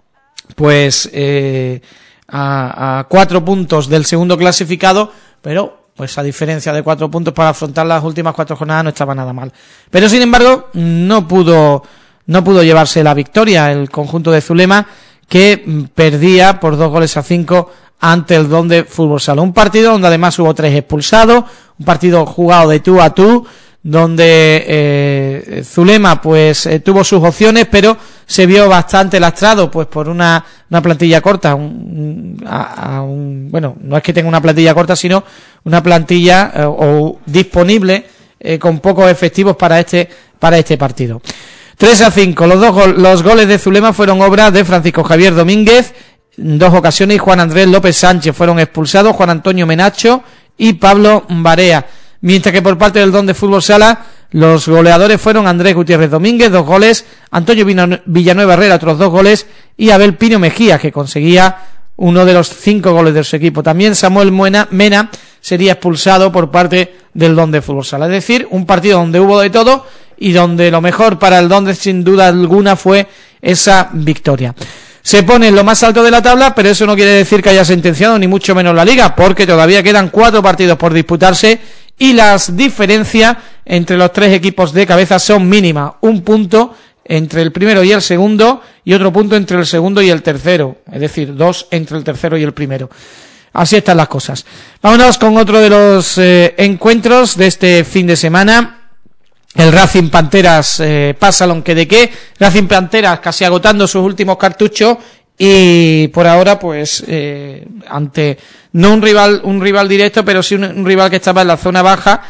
pues eh, a, a cuatro puntos del segundo clasificado, pero pues a diferencia de cuatro puntos para afrontar las últimas cuatro jornadas no estaba nada mal. Pero sin embargo, no pudo no pudo llevarse la victoria el conjunto de Zulema, que perdía por dos goles a cinco ante el Don de Fútbol Sala. Un partido donde además hubo tres expulsados, un partido jugado de tú a tú, donde eh, Zulema pues eh, tuvo sus opciones, pero se vio bastante lastrado pues por una, una plantilla corta, un, a, a un, bueno, no es que tenga una plantilla corta, sino una plantilla eh, o disponible eh, con pocos efectivos para este para este partido. tres a cinco, los dos gol, los goles de Zulema fueron obra de Francisco Javier Domínguez, en dos ocasiones, y Juan Andrés López Sánchez. Fueron expulsados Juan Antonio Menacho y Pablo Barea. Mientras que por parte del Don de Fútbol Sala, los goleadores fueron Andrés Gutiérrez Domínguez, dos goles, Antonio Villanueva Herrera, otros dos goles, y Abel Pino Mejía, que conseguía uno de los cinco goles de su equipo. También Samuel Mena, Mena sería expulsado por parte del Don de Fútbol Sala. Es decir, un partido donde hubo de todo y donde lo mejor para el Don de, sin duda alguna, fue esa victoria. Se pone en lo más alto de la tabla, pero eso no quiere decir que haya sentenciado ni mucho menos la Liga, porque todavía quedan cuatro partidos por disputarse y las diferencias entre los tres equipos de cabeza son mínimas. Un punto entre el primero y el segundo y otro punto entre el segundo y el tercero, es decir, dos entre el tercero y el primero. Así están las cosas. Vámonos con otro de los eh, encuentros de este fin de semana. El Racing Panteras eh, pasa lo que de qué. Racing Panteras casi agotando sus últimos cartuchos y por ahora pues eh, ante no un rival un rival directo, pero sí un, un rival que estaba en la zona baja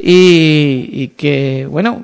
y, y que bueno,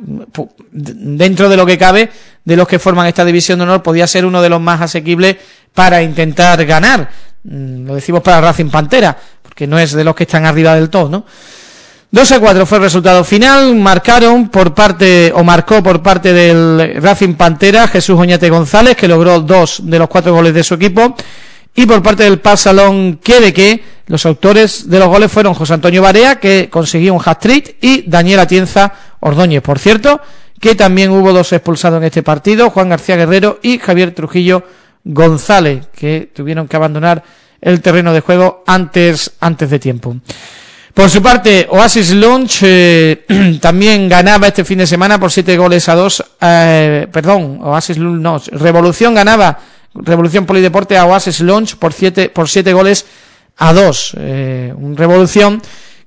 dentro de lo que cabe de los que forman esta división de honor podía ser uno de los más asequibles para intentar ganar. Lo decimos para Racing Pantera porque no es de los que están arriba del todo, ¿no? dos a cuatro fue el resultado final. Marcaron por parte, o marcó por parte del Racing Pantera Jesús Oñate González, que logró dos de los cuatro goles de su equipo, y por parte del Pasalón Quedeque, los autores de los goles fueron José Antonio Barea, que consiguió un hat-trick, y Daniel Atienza Ordóñez. Por cierto, que también hubo dos expulsados en este partido, Juan García Guerrero y Javier Trujillo González, que tuvieron que abandonar el terreno de juego antes, antes de tiempo. Por su parte, Oasis Lunch eh, también ganaba este fin de semana por siete goles a dos, eh, perdón, Oasis Lunch no, Revolución ganaba, Revolución Polideporte a Oasis Lunch por siete, por siete goles a dos, eh, un Revolución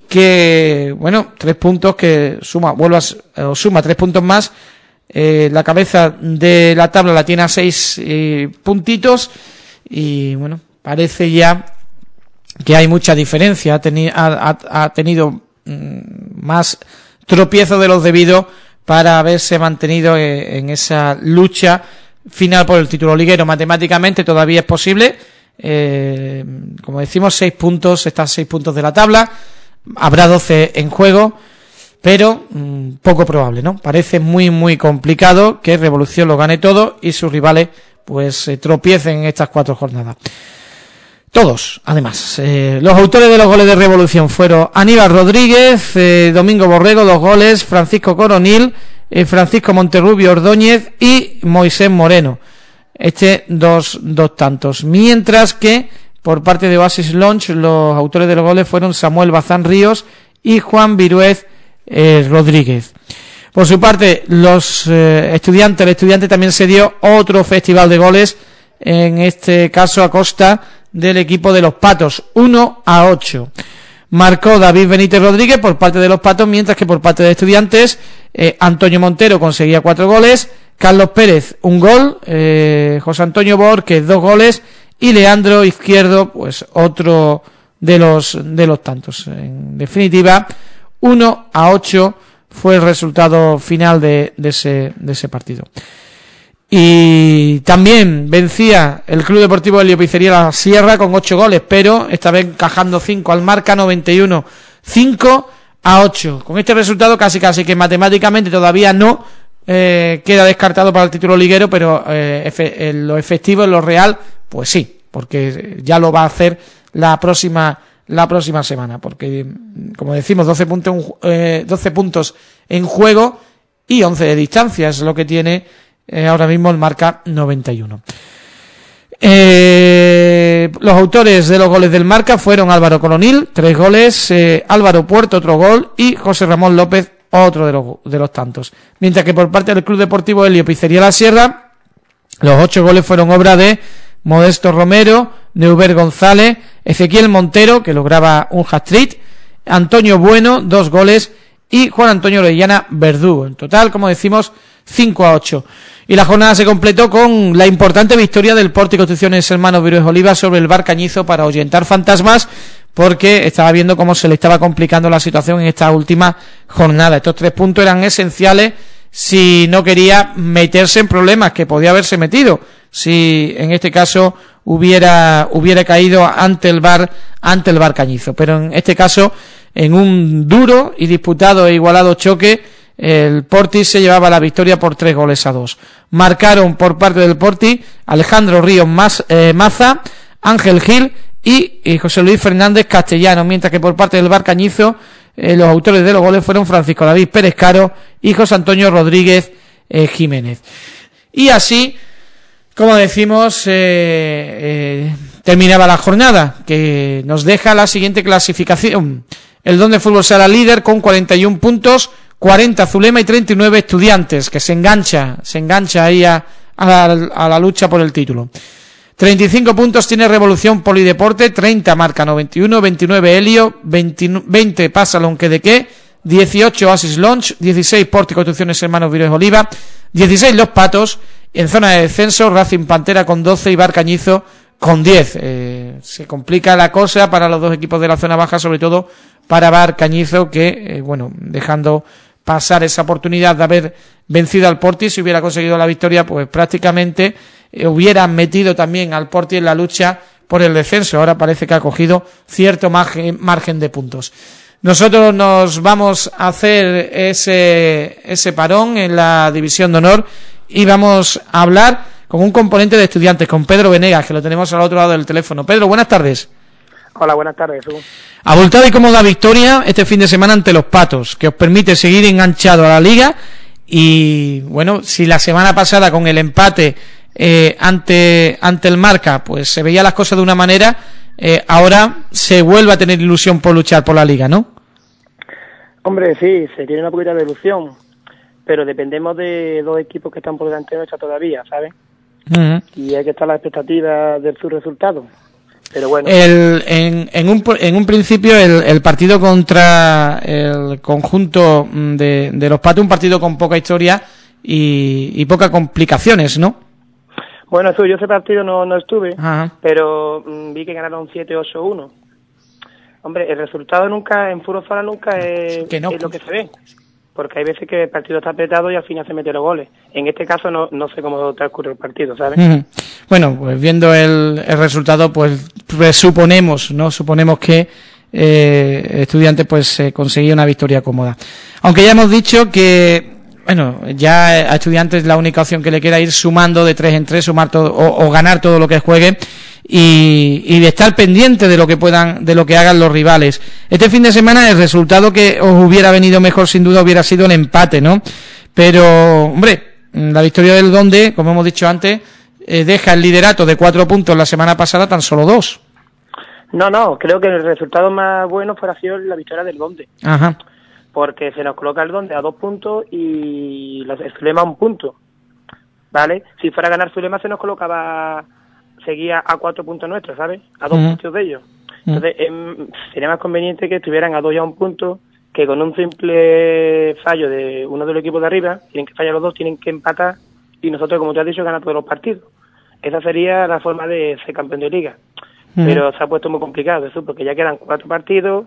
que, bueno, tres puntos que suma, vuelve a, o suma tres puntos más, eh, la cabeza de la tabla la tiene a seis eh, puntitos y, bueno, parece ya que hay mucha diferencia, ha, teni- ha, ha, ha tenido mmm, más tropiezos de los debidos para haberse mantenido eh, en esa lucha final por el título liguero. Matemáticamente todavía es posible, eh, como decimos, seis puntos, están seis puntos de la tabla, habrá doce en juego, pero mmm, poco probable, ¿no? Parece muy muy complicado que Revolución lo gane todo y sus rivales pues eh, tropiecen en estas cuatro jornadas. Todos, además. Eh, los autores de los goles de Revolución fueron Aníbal Rodríguez, eh, Domingo Borrego, dos goles, Francisco Coronil, eh, Francisco Monterrubio Ordóñez y Moisés Moreno. Este dos, dos tantos. Mientras que por parte de Oasis Lounge los autores de los goles fueron Samuel Bazán Ríos y Juan Viruez eh, Rodríguez. Por su parte, los eh, estudiantes, el estudiante también se dio otro festival de goles, en este caso a costa del equipo de los Patos, uno a ocho. Marcó David Benítez Rodríguez por parte de los Patos, mientras que por parte de Estudiantes, eh, Antonio Montero conseguía cuatro goles, Carlos Pérez un gol, eh, José Antonio Borges dos goles y Leandro Izquierdo pues otro de los de los tantos. En definitiva, uno a ocho fue el resultado final de, de ese de ese partido. Y también vencía el Club Deportivo Helio Pizzería La Sierra con ocho goles, pero esta vez encajando cinco al marca, noventa y uno, cinco a ocho. Con este resultado casi casi que matemáticamente todavía no eh, queda descartado para el título liguero, pero eh, efe, en lo efectivo, en lo real, pues sí, porque ya lo va a hacer la próxima la próxima semana, porque como decimos, doce puntos, eh, doce puntos en juego y once de distancia es lo que tiene eh, ahora mismo el marca noventa y uno. Eh, los autores de los goles del marca fueron Álvaro Coronil, tres goles, eh, Álvaro Puerto, otro gol, y José Ramón López, otro de los, de los tantos. Mientras que por parte del Club Deportivo Helio Pizzería La Sierra, los ocho goles fueron obra de Modesto Romero, Neuber González, Ezequiel Montero, que lograba un hat-trick, Antonio Bueno, dos goles, y Juan Antonio Orellana Verdugo. En total, como decimos, cinco a ocho. Y la jornada se completó con la importante victoria del Porti Construcciones Hermanos Virués Oliva sobre el Bar Cañizo para ahuyentar fantasmas, porque estaba viendo cómo se le estaba complicando la situación en esta última jornada. Estos tres puntos eran esenciales si no quería meterse en problemas, que podía haberse metido si en este caso hubiera hubiera caído ante el Bar ante el Bar Cañizo. Pero en este caso, en un duro y disputado e igualado choque, el Porti se llevaba la victoria por tres goles a dos. Marcaron por parte del Porti Alejandro Ríos Maz, eh, Maza, Ángel Gil y, y José Luis Fernández Castellano, mientras que por parte del Bar Cañizo eh, los autores de los goles fueron Francisco David Pérez Caro y José Antonio Rodríguez eh, Jiménez. Y así, como decimos, eh, eh, terminaba la jornada, que nos deja la siguiente clasificación. El Don de Fútbol Sala líder con cuarenta y un puntos, cuarenta Zulema y treinta y nueve Estudiantes, que se engancha, se engancha ahí a, a, la, a la lucha por el título. treinta y cinco puntos tiene Revolución Polideporte, treinta marca noventa y uno, veintinueve Helio, veinte, veinte pasa Lonquedequé, dieciocho Oasis Lounge, dieciséis Porti Construcciones Hermanos Virués Oliva, dieciséis Los Patos, en zona de descenso Racing Pantera con doce y Bar Cañizo con diez. Eh, se complica la cosa para los dos equipos de la zona baja, sobre todo para Bar Cañizo, que, eh, bueno, dejando pasar esa oportunidad de haber vencido al Porti, si hubiera conseguido la victoria, pues prácticamente eh, hubieran metido también al Porti en la lucha por el descenso. Ahora parece que ha cogido cierto margen, margen de puntos. Nosotros nos vamos a hacer ese, ese parón en la división de honor y vamos a hablar con un componente de Estudiantes, con Pedro Venegas, que lo tenemos al otro lado del teléfono. Pedro, buenas tardes. Hola, buenas tardes. Abultada y cómoda victoria este fin de semana ante los Patos, que os permite seguir enganchado a la liga. Y bueno, si la semana pasada con el empate eh, ante ante el Marca pues se veía las cosas de una manera, eh, ahora se vuelve a tener ilusión por luchar por la liga, ¿no? Hombre, sí, se tiene una poquita de ilusión, pero dependemos de dos equipos que están por delante nuestra todavía, ¿sabes? Uh-huh. Y hay que estar a la expectativa de su resultado. Pero bueno. El, en, en, un, en un principio el, el partido contra el conjunto de, de los Patos, un partido con poca historia y, y pocas complicaciones, ¿no? Bueno, yo ese partido no, no estuve, Ajá. pero mmm, vi que ganaron siete ocho uno. Hombre, el resultado nunca, en fútbol sala nunca es, que no. es lo que se ve. Porque hay veces que el partido está apretado y al final se meten los goles. En este caso no no sé cómo transcurre el partido, ¿sabes? Uh-huh. Bueno, pues viendo el, el resultado, pues presuponemos, ¿no? Suponemos que eh, Estudiantes pues eh, conseguía una victoria cómoda. Aunque ya hemos dicho que, bueno, ya a Estudiantes la única opción que le queda ir sumando de tres en tres, sumar todo o, o ganar todo lo que juegue y, y de estar pendiente de lo que puedan, de lo que hagan los rivales. Este fin de semana el resultado que os hubiera venido mejor sin duda hubiera sido el empate, ¿no? Pero, hombre, la victoria del Donde, como hemos dicho antes, eh, deja el liderato de cuatro puntos la semana pasada tan solo dos. No, no, creo que el resultado más bueno fuera sido la victoria del Donde. Ajá. Porque se nos coloca el Donde a dos puntos y el Zulema a un punto, ¿vale? Si fuera a ganar Zulema se nos colocaba, seguía a cuatro puntos nuestros, ¿sabes? A dos uh-huh. puntos de ellos. Entonces uh-huh. eh, sería más conveniente que estuvieran a dos y a un punto, que con un simple fallo de uno de los equipos de arriba, tienen que fallar los dos, tienen que empatar y nosotros, como te has dicho, ganar todos los partidos. Esa sería la forma de ser campeón de liga. Uh-huh. Pero se ha puesto muy complicado eso, porque ya quedan cuatro partidos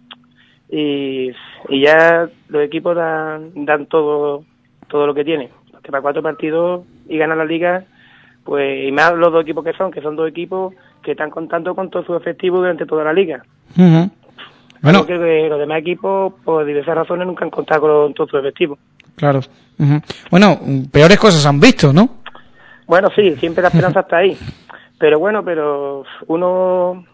y, y ya los equipos dan, dan todo todo lo que tienen. Porque para cuatro partidos y ganar la liga, pues, y más los dos equipos que son, que son dos equipos que están contando con todo su efectivo durante toda la liga. Uh-huh. Bueno, creo que los demás equipos, por diversas razones, nunca han contado con todo su efectivo. Claro. Uh-huh. Bueno, peores cosas han visto, ¿no? Bueno, sí, siempre la esperanza está ahí. Pero bueno, pero uno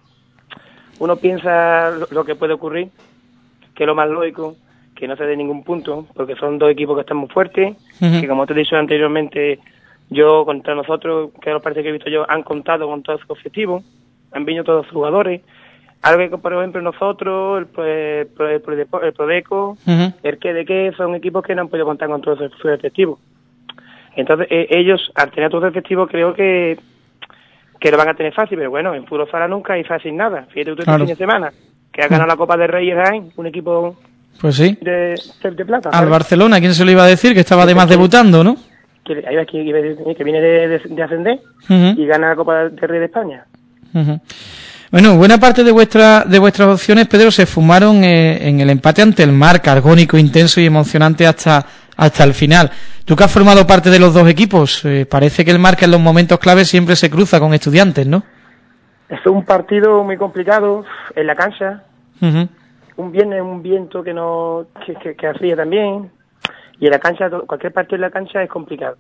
uno piensa lo que puede ocurrir, que es lo más lógico, que no se dé ningún punto, porque son dos equipos que están muy fuertes, uh-huh. que como te he dicho anteriormente, yo contra nosotros, que los partidos que he visto yo, han contado con todos sus objetivos, han venido todos los jugadores. Algo que, por ejemplo, nosotros, el, el, el, el Prodeco, uh-huh. el que de que son equipos que no han podido contar con todos sus efectivos. Entonces, eh, ellos, al tener todos sus efectivos, creo que que lo van a tener fácil, pero bueno, en fútbol sala nunca hay fácil nada. Fíjate usted claro. este fin de semana, que ha ganado la Copa del Rey Jaén, un equipo pues sí. de, de, de plata. Al ¿sabes? Barcelona, ¿quién se lo iba a decir? Que estaba además debutando, ¿no? Que, que, que viene de, de, de ascender uh-huh. y gana la Copa del Rey de España. Uh-huh. Bueno, buena parte de vuestra de vuestras opciones, Pedro, se fumaron eh, en el empate ante el Marca, argónico, intenso y emocionante hasta hasta el final. Tú que has formado parte de los dos equipos, eh, parece que el Marca en los momentos claves siempre se cruza con Estudiantes, ¿no? Es un partido muy complicado en la cancha, uh-huh. un viernes, un viento que no que, que, que afría también, y en la cancha, cualquier partido en la cancha es complicado.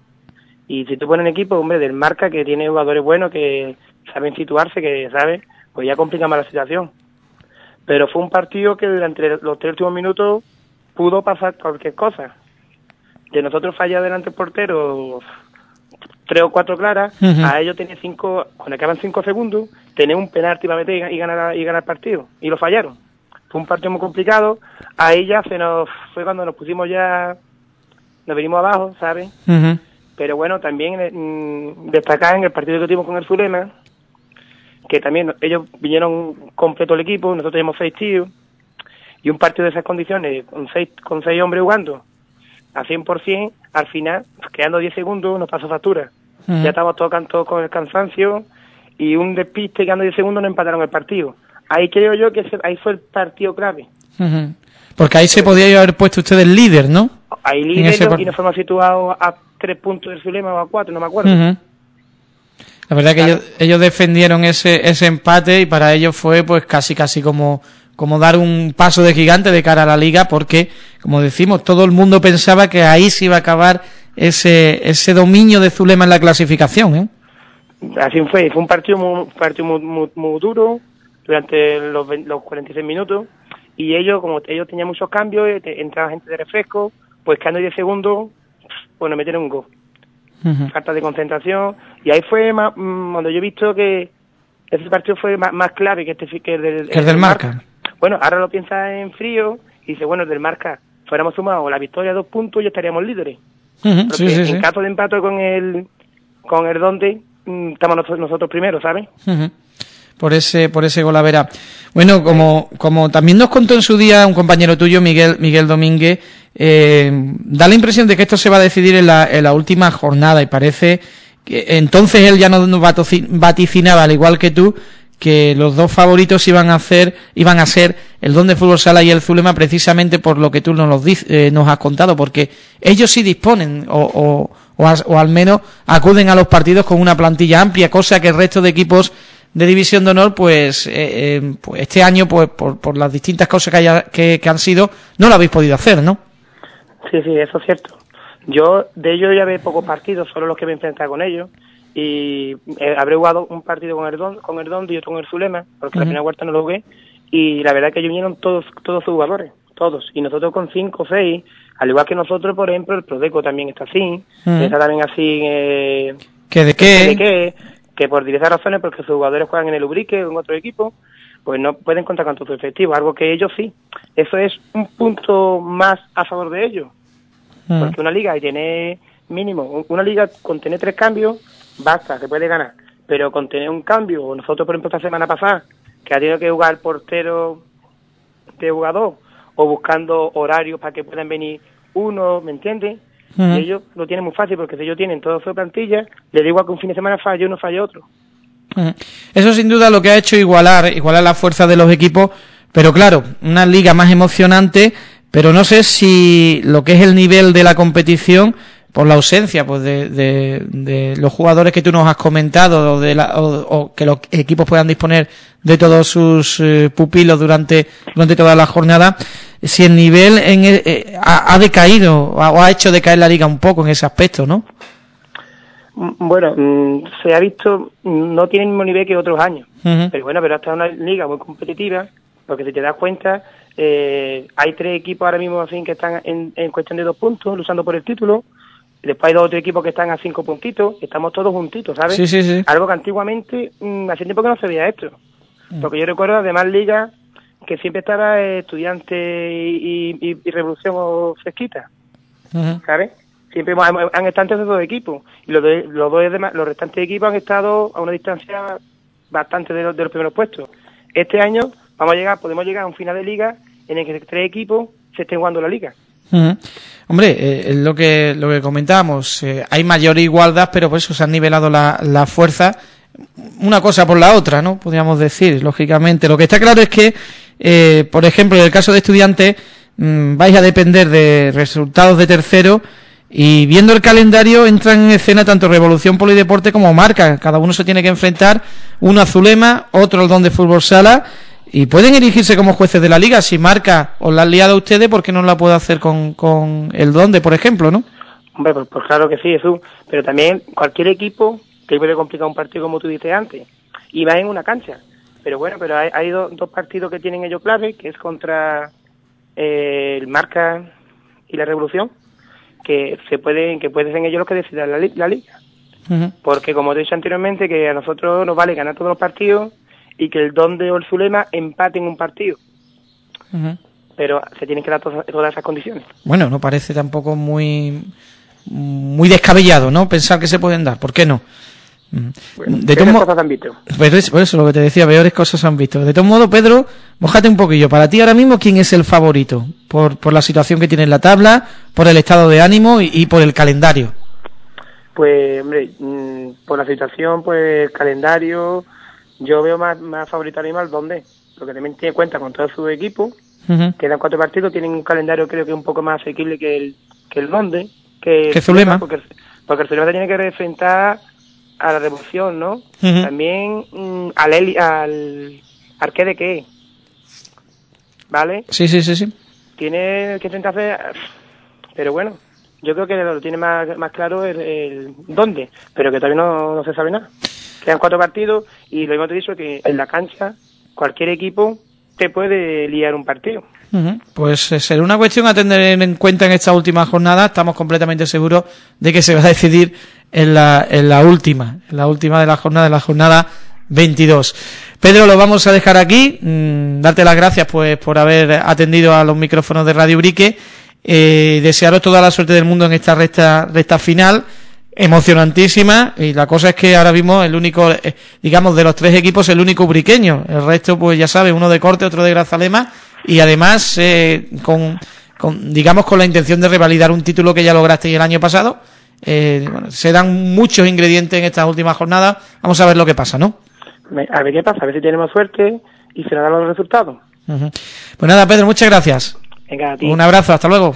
Y si tú pones un equipo, hombre, del Marca, que tiene jugadores buenos, que saben situarse, que sabe, pues ya complica más la situación. Pero fue un partido que durante los tres últimos minutos pudo pasar cualquier cosa. De nosotros falla delante el portero tres o cuatro claras, uh-huh. a ellos tenía cinco, cuando acaban cinco segundos, tenía un penalti para meter y ganar y ganar el partido, y lo fallaron. Fue un partido muy complicado, ahí ya se nos fue cuando nos pusimos ya, nos venimos abajo, ¿sabes? Uh-huh. Pero bueno, también mmm, destacar en el partido que tuvimos con el Zulema, que también ellos vinieron completo el equipo, nosotros teníamos seis tíos, y un partido de esas condiciones, con seis, con seis hombres jugando, a cien por ciento, al final, quedando diez segundos, nos pasó factura. Uh-huh. Ya estábamos todos cantos con el cansancio, y un despiste, quedando diez segundos, nos empataron el partido. Ahí creo yo que ese, ahí fue el partido clave. Uh-huh. Porque ahí se podía haber puesto ustedes líder, ¿no? Ahí líder, y nos fuimos situados a tres puntos del Zulema o a cuatro, no me acuerdo. Uh-huh. La verdad que ellos, ellos defendieron ese ese empate y para ellos fue pues casi casi como como dar un paso de gigante de cara a la liga, porque, como decimos, todo el mundo pensaba que ahí se iba a acabar ese ese dominio de Zulema en la clasificación, ¿eh? Así fue, fue un partido muy, un partido muy, muy, muy duro durante los, los cuarenta y seis minutos, y ellos, como ellos tenían muchos cambios, entraba gente de refresco, pues quedando diez segundos, pues nos metieron un gol. Uh-huh. Falta de concentración, y ahí fue más, mmm, cuando yo he visto que ese partido fue más, más clave que este que el del, el del Marca. Marca. Bueno, ahora lo piensas en frío y dice, bueno, el del Marca, fuéramos sumados la victoria a dos puntos y estaríamos líderes. Uh-huh. Porque sí, sí, en sí. caso de empate con el con el Donde, mmm, estamos nosotros, nosotros primeros, ¿sabes? Uh-huh. Por ese por ese golavera. Bueno, como como también nos contó en su día un compañero tuyo, Miguel Miguel Domínguez, eh, da la impresión de que esto se va a decidir en la, en la última jornada, y parece que entonces él ya no nos vaticinaba, al igual que tú, que los dos favoritos iban a hacer iban a ser el Donde Fútbol Sala y el Zulema, precisamente por lo que tú nos los dices, eh, nos has contado, porque ellos sí disponen o, o, o, as, o al menos acuden a los partidos con una plantilla amplia, cosa que el resto de equipos de División de Honor pues, eh, eh, pues este año pues por, por las distintas cosas que, haya, que, que han sido no lo habéis podido hacer, ¿no? Sí, sí, eso es cierto. Yo, de ellos ya veo pocos partidos, solo los que me he enfrentado con ellos. Y eh, habré jugado un partido con Erdón, con Erdón y otro con el Zulema, porque uh-huh. la primera vuelta no lo jugué. Y la verdad es que ellos vinieron todos, todos sus jugadores, todos. Y nosotros con cinco o seis, al igual que nosotros, por ejemplo, el Prodeco también está así. Uh-huh. Está también así, eh, ¿Que de qué? De qué, que por diversas razones, porque sus jugadores juegan en el Ubrique o en otro equipo, pues no pueden contar con todo su efectivo, algo que ellos sí. Eso es un punto más a favor de ellos. Uh-huh. Porque una liga, y tener mínimo, una liga con tener tres cambios, basta, se puede ganar. Pero con tener un cambio, nosotros por ejemplo esta semana pasada, que ha tenido que jugar portero de jugador, o buscando horarios para que puedan venir uno, ¿me entiendes? Uh-huh. Y ellos lo tienen muy fácil, porque si ellos tienen toda su plantilla, les da igual que un fin de semana falle uno, falle otro. Uh-huh. Eso sin duda lo que ha hecho igualar, igualar la fuerza de los equipos, pero claro, una liga más emocionante, pero no sé si lo que es el nivel de la competición, por la ausencia pues de, de, de los jugadores que tú nos has comentado, o, de la, o, o que los equipos puedan disponer de todos sus eh, pupilos durante durante toda la jornada, si el nivel en el, eh, ha, ha decaído o ha, o ha hecho decaer la liga un poco en ese aspecto, ¿no? Bueno, mmm, se ha visto, no tiene el mismo nivel que otros años, uh-huh. pero bueno, pero hasta una liga muy competitiva, porque si te das cuenta, eh, hay tres equipos ahora mismo así que están en, en cuestión de dos puntos, luchando por el título. Después hay dos otros equipos que están a cinco puntitos, estamos todos juntitos, ¿sabes? Sí, sí, sí. Algo que antiguamente, mmm, hace tiempo que no se veía esto. Mm. Porque yo recuerdo además ligas que siempre estaba eh, Estudiantes y, y, y Revolución o Fresquita, uh-huh. ¿sabes? Siempre han, han estado entre esos dos equipos. Y los, de, los dos demás, los restantes equipos han estado a una distancia bastante de los, de los primeros puestos. Este año vamos a llegar, podemos llegar a un final de liga en el que tres equipos se estén jugando la liga. Uh-huh. Hombre, eh, lo que lo que comentábamos, eh, hay mayor igualdad, pero por eso se han nivelado la, la fuerza, una cosa por la otra, ¿no? Podríamos decir, lógicamente. Lo que está claro es que, eh, por ejemplo, en el caso de Estudiantes, mmm, vais a depender de resultados de tercero, y viendo el calendario entran en escena tanto Revolución Polideporte como Marca. Cada uno se tiene que enfrentar, uno a Zulema, otro al Don de Fútbol Sala, y pueden erigirse como jueces de la liga. Si Marca os la han liado a ustedes, ¿por qué no la puede hacer con, con el Donde, por ejemplo, no? Hombre, pues, pues claro que sí, Jesús. Pero también cualquier equipo te puede complicar un partido, como tú dices antes, y va en una cancha. Pero bueno, pero hay, hay do, dos partidos que tienen ellos clave, que es contra eh, el Marca y la Revolución, que se pueden, que pueden ser ellos los que decidan la, li, la liga. Uh-huh. Porque como te he dicho anteriormente, que a nosotros nos vale ganar todos los partidos y que el Donde o el Zulema empaten un partido. Uh-huh. Pero se tienen que dar to- todas esas condiciones. Bueno, no parece tampoco muy muy descabellado, ¿no? Pensar que se pueden dar. ¿Por qué no? Bueno, de todos mo- cosas han visto. Pero es, por eso lo que te decía, peores cosas han visto. De todos modos, Pedro, mójate un poquillo. Para ti ahora mismo, ¿quién es el favorito? Por, por la situación que tiene en la tabla, por el estado de ánimo y, y por el calendario. Pues, hombre, mmm, por la situación, pues el calendario, yo veo más, más favorito ahora mismo al Donde, porque también tiene cuenta con todo su equipo, uh-huh. quedan cuatro partidos, tienen un calendario creo que un poco más asequible que el que el Donde, que ¿Qué Zulema? Porque, porque el Zulema tiene que enfrentar a la Revolución, ¿no? Uh-huh. También mmm, al, Eli, al Arquede que ¿vale? Sí, sí, sí, sí. Tiene que intentar hacer, pero bueno, yo creo que lo tiene más, más claro el, el Donde, pero que todavía no, no se sabe nada. Quedan cuatro partidos y lo mismo te he dicho que en la cancha cualquier equipo te puede liar un partido. Uh-huh. Pues eh, será una cuestión a tener en cuenta en esta última jornada. Estamos completamente seguros de que se va a decidir en la, en la última, en la última de la jornada, de la jornada veintidós. Pedro, lo vamos a dejar aquí. Mm, darte las gracias pues por haber atendido a los micrófonos de Radio Ubrique. Eh, desearos toda la suerte del mundo en esta recta, recta final. Emocionantísima, y la cosa es que ahora mismo el único, eh, digamos, de los tres equipos, el único ubriqueño. El resto, pues ya sabes, uno de Corte, otro de Grazalema, y además eh, con, con, digamos, con la intención de revalidar un título que ya lograsteis el año pasado. Eh, bueno, se dan muchos ingredientes en esta última jornada. Vamos a ver lo que pasa, ¿no? A ver qué pasa, a ver si tenemos suerte y se nos dan los resultados. Uh-huh. Pues nada, Pedro, muchas gracias. Venga, a ti. Un abrazo, hasta luego.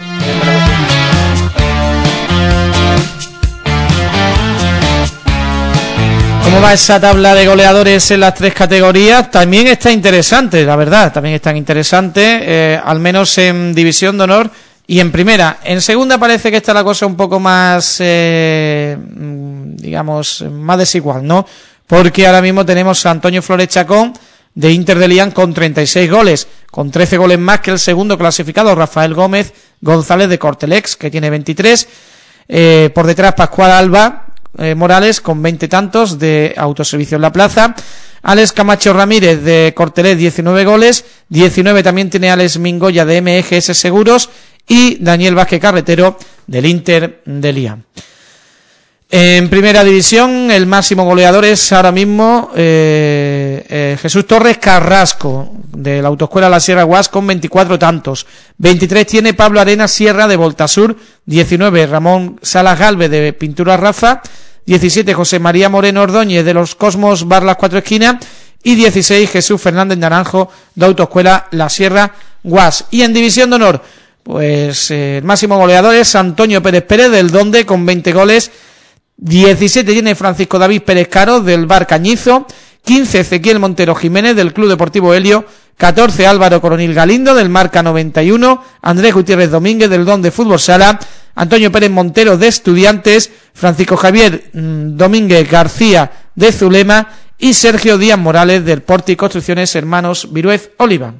¿Cómo va esa tabla de goleadores en las tres categorías? También está interesante, la verdad, también están interesantes, eh, al menos en División de Honor, y en primera. En segunda parece que está la cosa un poco más, eh, digamos, más desigual, ¿no? Porque ahora mismo tenemos a Antonio Flores Chacón de Inter de Lian con treinta y seis goles, con trece goles más que el segundo clasificado, Rafael Gómez González de Cortelex, que tiene veintitrés. Eh, por detrás Pascual Alba eh, Morales con veinte tantos de Autoservicios La Plaza. Alex Camacho Ramírez de Cortelex, diecinueve goles, diecinueve también tiene Alex Mingoya de M G S Seguros y Daniel Vázquez Carretero del Inter de Lian. En primera división, el máximo goleador es ahora mismo eh, eh, Jesús Torres Carrasco, de la Autoescuela La Sierra Guas, con veinticuatro tantos. veintitrés tiene Pablo Arenas Sierra de Voltasur, diecinueve Ramón Salas Galvez de Pintura Rafa, diecisiete José María Moreno Ordóñez de los Cosmos Bar Las Cuatro Esquinas y dieciséis Jesús Fernández Naranjo de Autoescuela La Sierra Guas. Y en división de honor, pues eh, el máximo goleador es Antonio Pérez Pérez del Donde con veinte goles. diecisiete tiene Francisco David Pérez Caro del Bar Cañizo, quince Ezequiel Montero Jiménez del Club Deportivo Helio, catorce Álvaro Coronil Galindo del Marca noventa y uno, Andrés Gutiérrez Domínguez del Don de Fútbol Sala, Antonio Pérez Montero de Estudiantes, Francisco Javier mmm, Domínguez García de Zulema y Sergio Díaz Morales del Porti Construcciones Hermanos Viruez Oliva.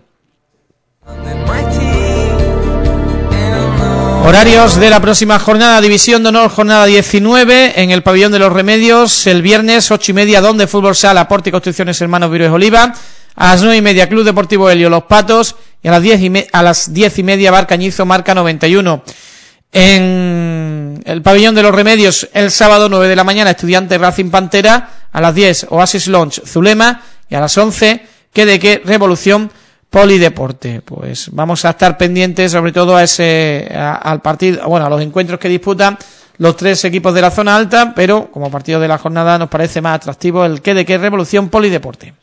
Horarios de la próxima jornada, División de Honor, jornada diecinueve, en el Pabellón de los Remedios, el viernes, ocho y media, Donde Fútbol Sala, Porti Construcciones Hermanos Virués Oliva, a las nueve y media, Club Deportivo Helio, Los Patos, y a las diez y, me- a las diez y media, Bar Cañizo, Marca noventa y uno. En el Pabellón de los Remedios, el sábado, nueve de la mañana, Estudiantes Racing Pantera, a las diez, Oasis Lounge Zulema, y a las once, Que de qué Revolución Polideporte. Pues vamos a estar pendientes sobre todo a ese a, al partido, bueno, a los encuentros que disputan los tres equipos de la zona alta, pero como partido de la jornada nos parece más atractivo el que de qué Revolución Polideporte.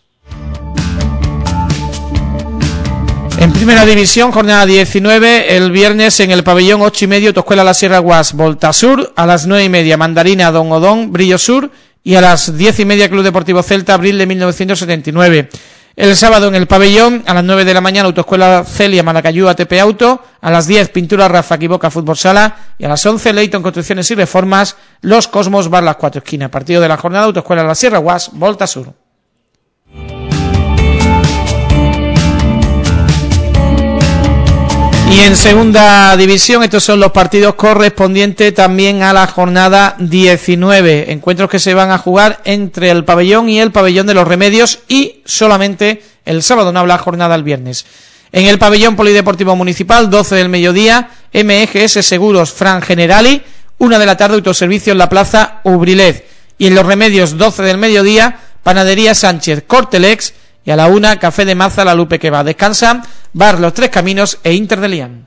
En primera división, jornada diecinueve, el viernes en el pabellón ocho y medio, Autoescuela La Sierra Guas, Voltasur, a las nueve y media, Mandarina, Don Odón, Brillo Sur, y a las diez y media, Club Deportivo Celta, Abril de mil novecientos setenta y nueve. El sábado en el pabellón, a las nueve de la mañana, Autoescuela Celia, Malacayú, A T P Auto, a las diez, Pintura Rafa, Equivoca Fútbol Sala, y a las once, Leyton Construcciones y Reformas, Los Cosmos Bar Las Cuatro Esquinas. Partido de la jornada, Autoescuela La Sierra Guas, Voltasur. Y en segunda división, estos son los partidos correspondientes también a la jornada diecinueve. Encuentros que se van a jugar entre el pabellón y el pabellón de los Remedios y solamente el sábado, no habrá jornada el viernes. En el pabellón Polideportivo Municipal, doce del mediodía, M G S Seguros Fran Generali, una de la tarde, Autoservicios La Plaza Ubrilez. Y en los Remedios, doce del mediodía, Panadería Sánchez Cortelex, y a la una, Café de Maza La Lupe que va. Descansan Bar Los Tres Caminos e Inter de Lian.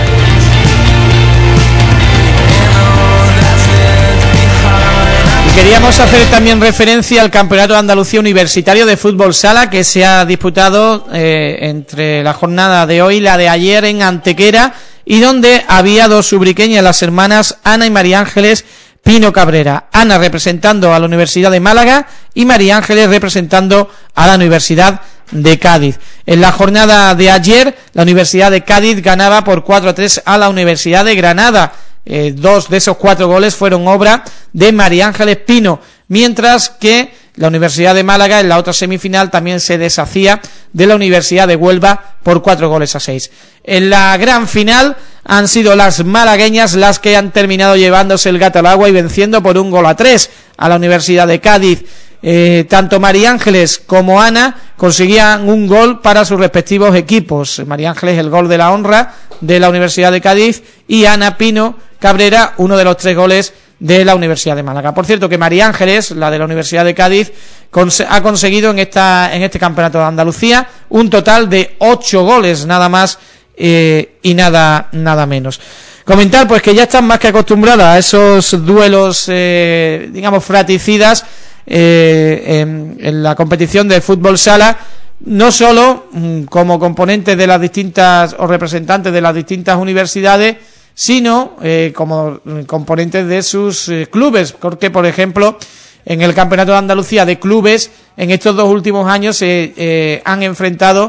Y queríamos hacer también referencia al Campeonato de Andalucía Universitario de Fútbol Sala, que se ha disputado eh, entre la jornada de hoy y la de ayer en Antequera, y donde había dos ubriqueñas, las hermanas Ana y María Ángeles Pino Cabrera. Ana representando a la Universidad de Málaga y María Ángeles representando a la Universidad de Cádiz. En la jornada de ayer, la Universidad de Cádiz ganaba por cuatro a tres a la Universidad de Granada. Eh, dos de esos cuatro goles fueron obra de María Ángeles Pino, mientras que la Universidad de Málaga en la otra semifinal también se deshacía de la Universidad de Huelva por cuatro goles a seis. En la gran final han sido las malagueñas las que han terminado llevándose el gato al agua y venciendo por un gol a tres a la Universidad de Cádiz. Eh, tanto María Ángeles como Ana conseguían un gol para sus respectivos equipos. María Ángeles el gol de la honra de la Universidad de Cádiz y Ana Pino Cabrera uno de los tres goles de la Universidad de Málaga. Por cierto que María Ángeles, la de la Universidad de Cádiz, cons- ha conseguido en esta en este campeonato de Andalucía un total de ocho goles nada más eh, y nada nada menos. Comentar pues que ya están más que acostumbradas a esos duelos eh, digamos fraticidas eh, en, en la competición de fútbol sala, no solo mm, como componentes de las distintas o representantes de las distintas universidades, sino eh, como componentes de sus eh, clubes, porque por ejemplo en el Campeonato de Andalucía de Clubes en estos dos últimos años se eh, eh, han enfrentado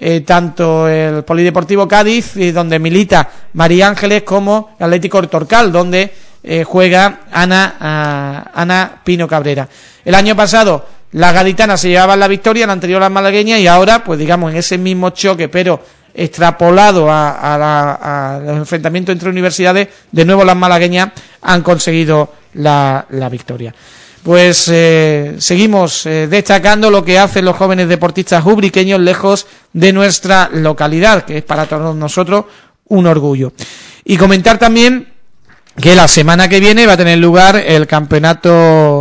eh, tanto el Polideportivo Cádiz, eh, donde milita María Ángeles, como el Atlético Torcal, donde eh, juega Ana, uh, Ana Pino Cabrera. El año pasado las gaditanas se llevaban la victoria, la anterior las malagueñas, y ahora, pues digamos, en ese mismo choque, pero extrapolado a, a, la, a los enfrentamientos entre universidades, de nuevo las malagueñas han conseguido la, la victoria. Pues eh, seguimos eh, destacando lo que hacen los jóvenes deportistas ubriqueños lejos de nuestra localidad, que es para todos nosotros un orgullo. Y comentar también que la semana que viene va a tener lugar el campeonato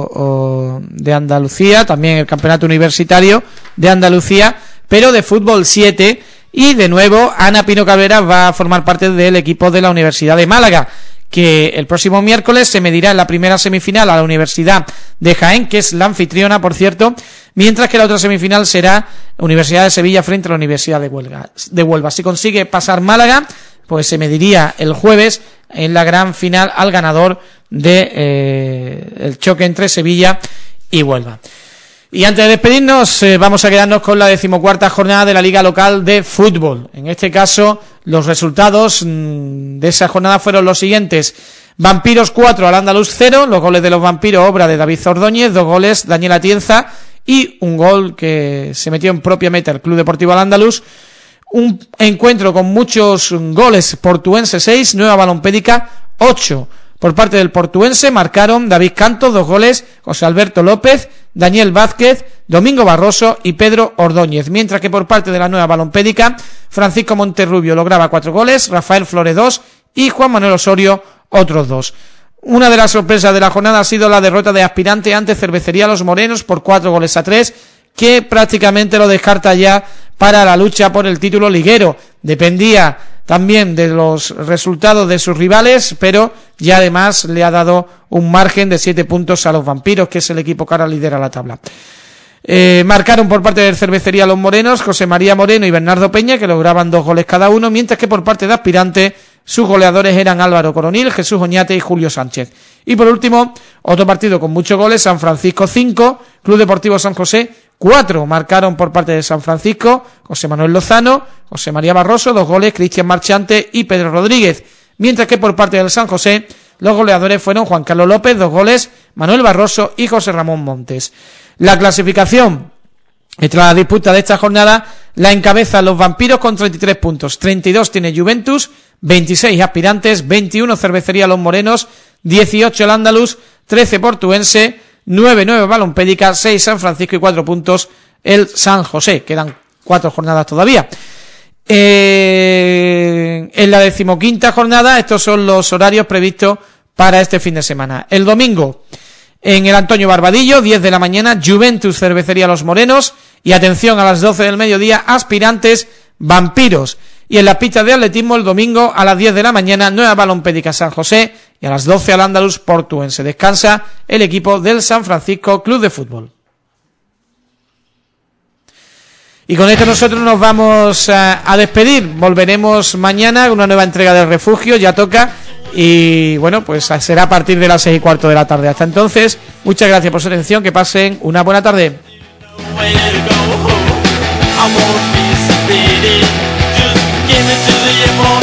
oh, de Andalucía, también el campeonato universitario de Andalucía, pero de fútbol siete, y de nuevo Ana Pino Cabrera va a formar parte del equipo de la Universidad de Málaga, que el próximo miércoles se medirá en la primera semifinal a la Universidad de Jaén, que es la anfitriona, por cierto, mientras que la otra semifinal será Universidad de Sevilla frente a la Universidad de Huelva. De Huelva. Si consigue pasar Málaga, pues se mediría el jueves en la gran final al ganador de eh, el choque entre Sevilla y Huelva. Y antes de despedirnos, eh, vamos a quedarnos con la decimocuarta jornada de la Liga Local de Fútbol. En este caso, los resultados mmm, de esa jornada fueron los siguientes: Vampiros cuatro, Al Andaluz cero, los goles de los Vampiros, obra de David Ordóñez, dos goles Daniel Atienza, y un gol que se metió en propia meta el Club Deportivo Al Andaluz. Un encuentro con muchos goles: Portuense seis, Nueva Balompédica ocho. Por parte del Portuense marcaron David Cantos, dos goles, José Alberto López, Daniel Vázquez, Domingo Barroso y Pedro Ordóñez, mientras que por parte de la Nueva Balompédica, Francisco Monterrubio lograba cuatro goles, Rafael Flores dos y Juan Manuel Osorio otros dos. Una de las sorpresas de la jornada ha sido la derrota de Aspirante ante Cervecería Los Morenos por cuatro goles a tres, que prácticamente lo descarta ya para la lucha por el título liguero. Dependía también de los resultados de sus rivales, pero ya además le ha dado un margen de siete puntos a los Vampiros, que es el equipo que ahora lidera la tabla. Eh, marcaron por parte de Cervecería Los Morenos José María Moreno y Bernardo Peña, que lograban dos goles cada uno, mientras que por parte de Aspirante sus goleadores eran Álvaro Coronil, Jesús Oñate y Julio Sánchez. Y por último, otro partido con muchos goles: San Francisco cinco, Club Deportivo San José cuatro. Marcaron por parte de San Francisco José Manuel Lozano, José María Barroso, dos goles Cristian Marchante y Pedro Rodríguez, mientras que por parte del San José los goleadores fueron Juan Carlos López, dos goles, Manuel Barroso y José Ramón Montes. La clasificación entre la disputa de esta jornada la encabezan los Vampiros con treinta y tres puntos, treinta y dos tiene Juventus, veintiséis Aspirantes, veintiuno Cervecería Los Morenos, dieciocho el Andaluz, trece Portuense, nueve Nueva Balompédica, seis San Francisco y cuatro puntos el San José. Quedan cuatro jornadas todavía. Eh, en la decimoquinta jornada, estos son los horarios previstos para este fin de semana. El domingo, en el Antonio Barbadillo, diez de la mañana, Juventus Cervecería Los Morenos, y atención, a las doce del mediodía, Aspirantes Vampiros. Y en las pistas de atletismo, el domingo a las diez de la mañana, Nueva Balompédica San José, y a las doce Al Andaluz Portuense. Descansa el equipo del San Francisco Club de Fútbol. Y con esto nosotros nos vamos a, a despedir. Volveremos mañana con una nueva entrega del Refugio, ya toca, y bueno, pues será a partir de las seis y cuarto de la tarde. Hasta entonces, muchas gracias por su atención, que pasen una buena tarde. Give it to the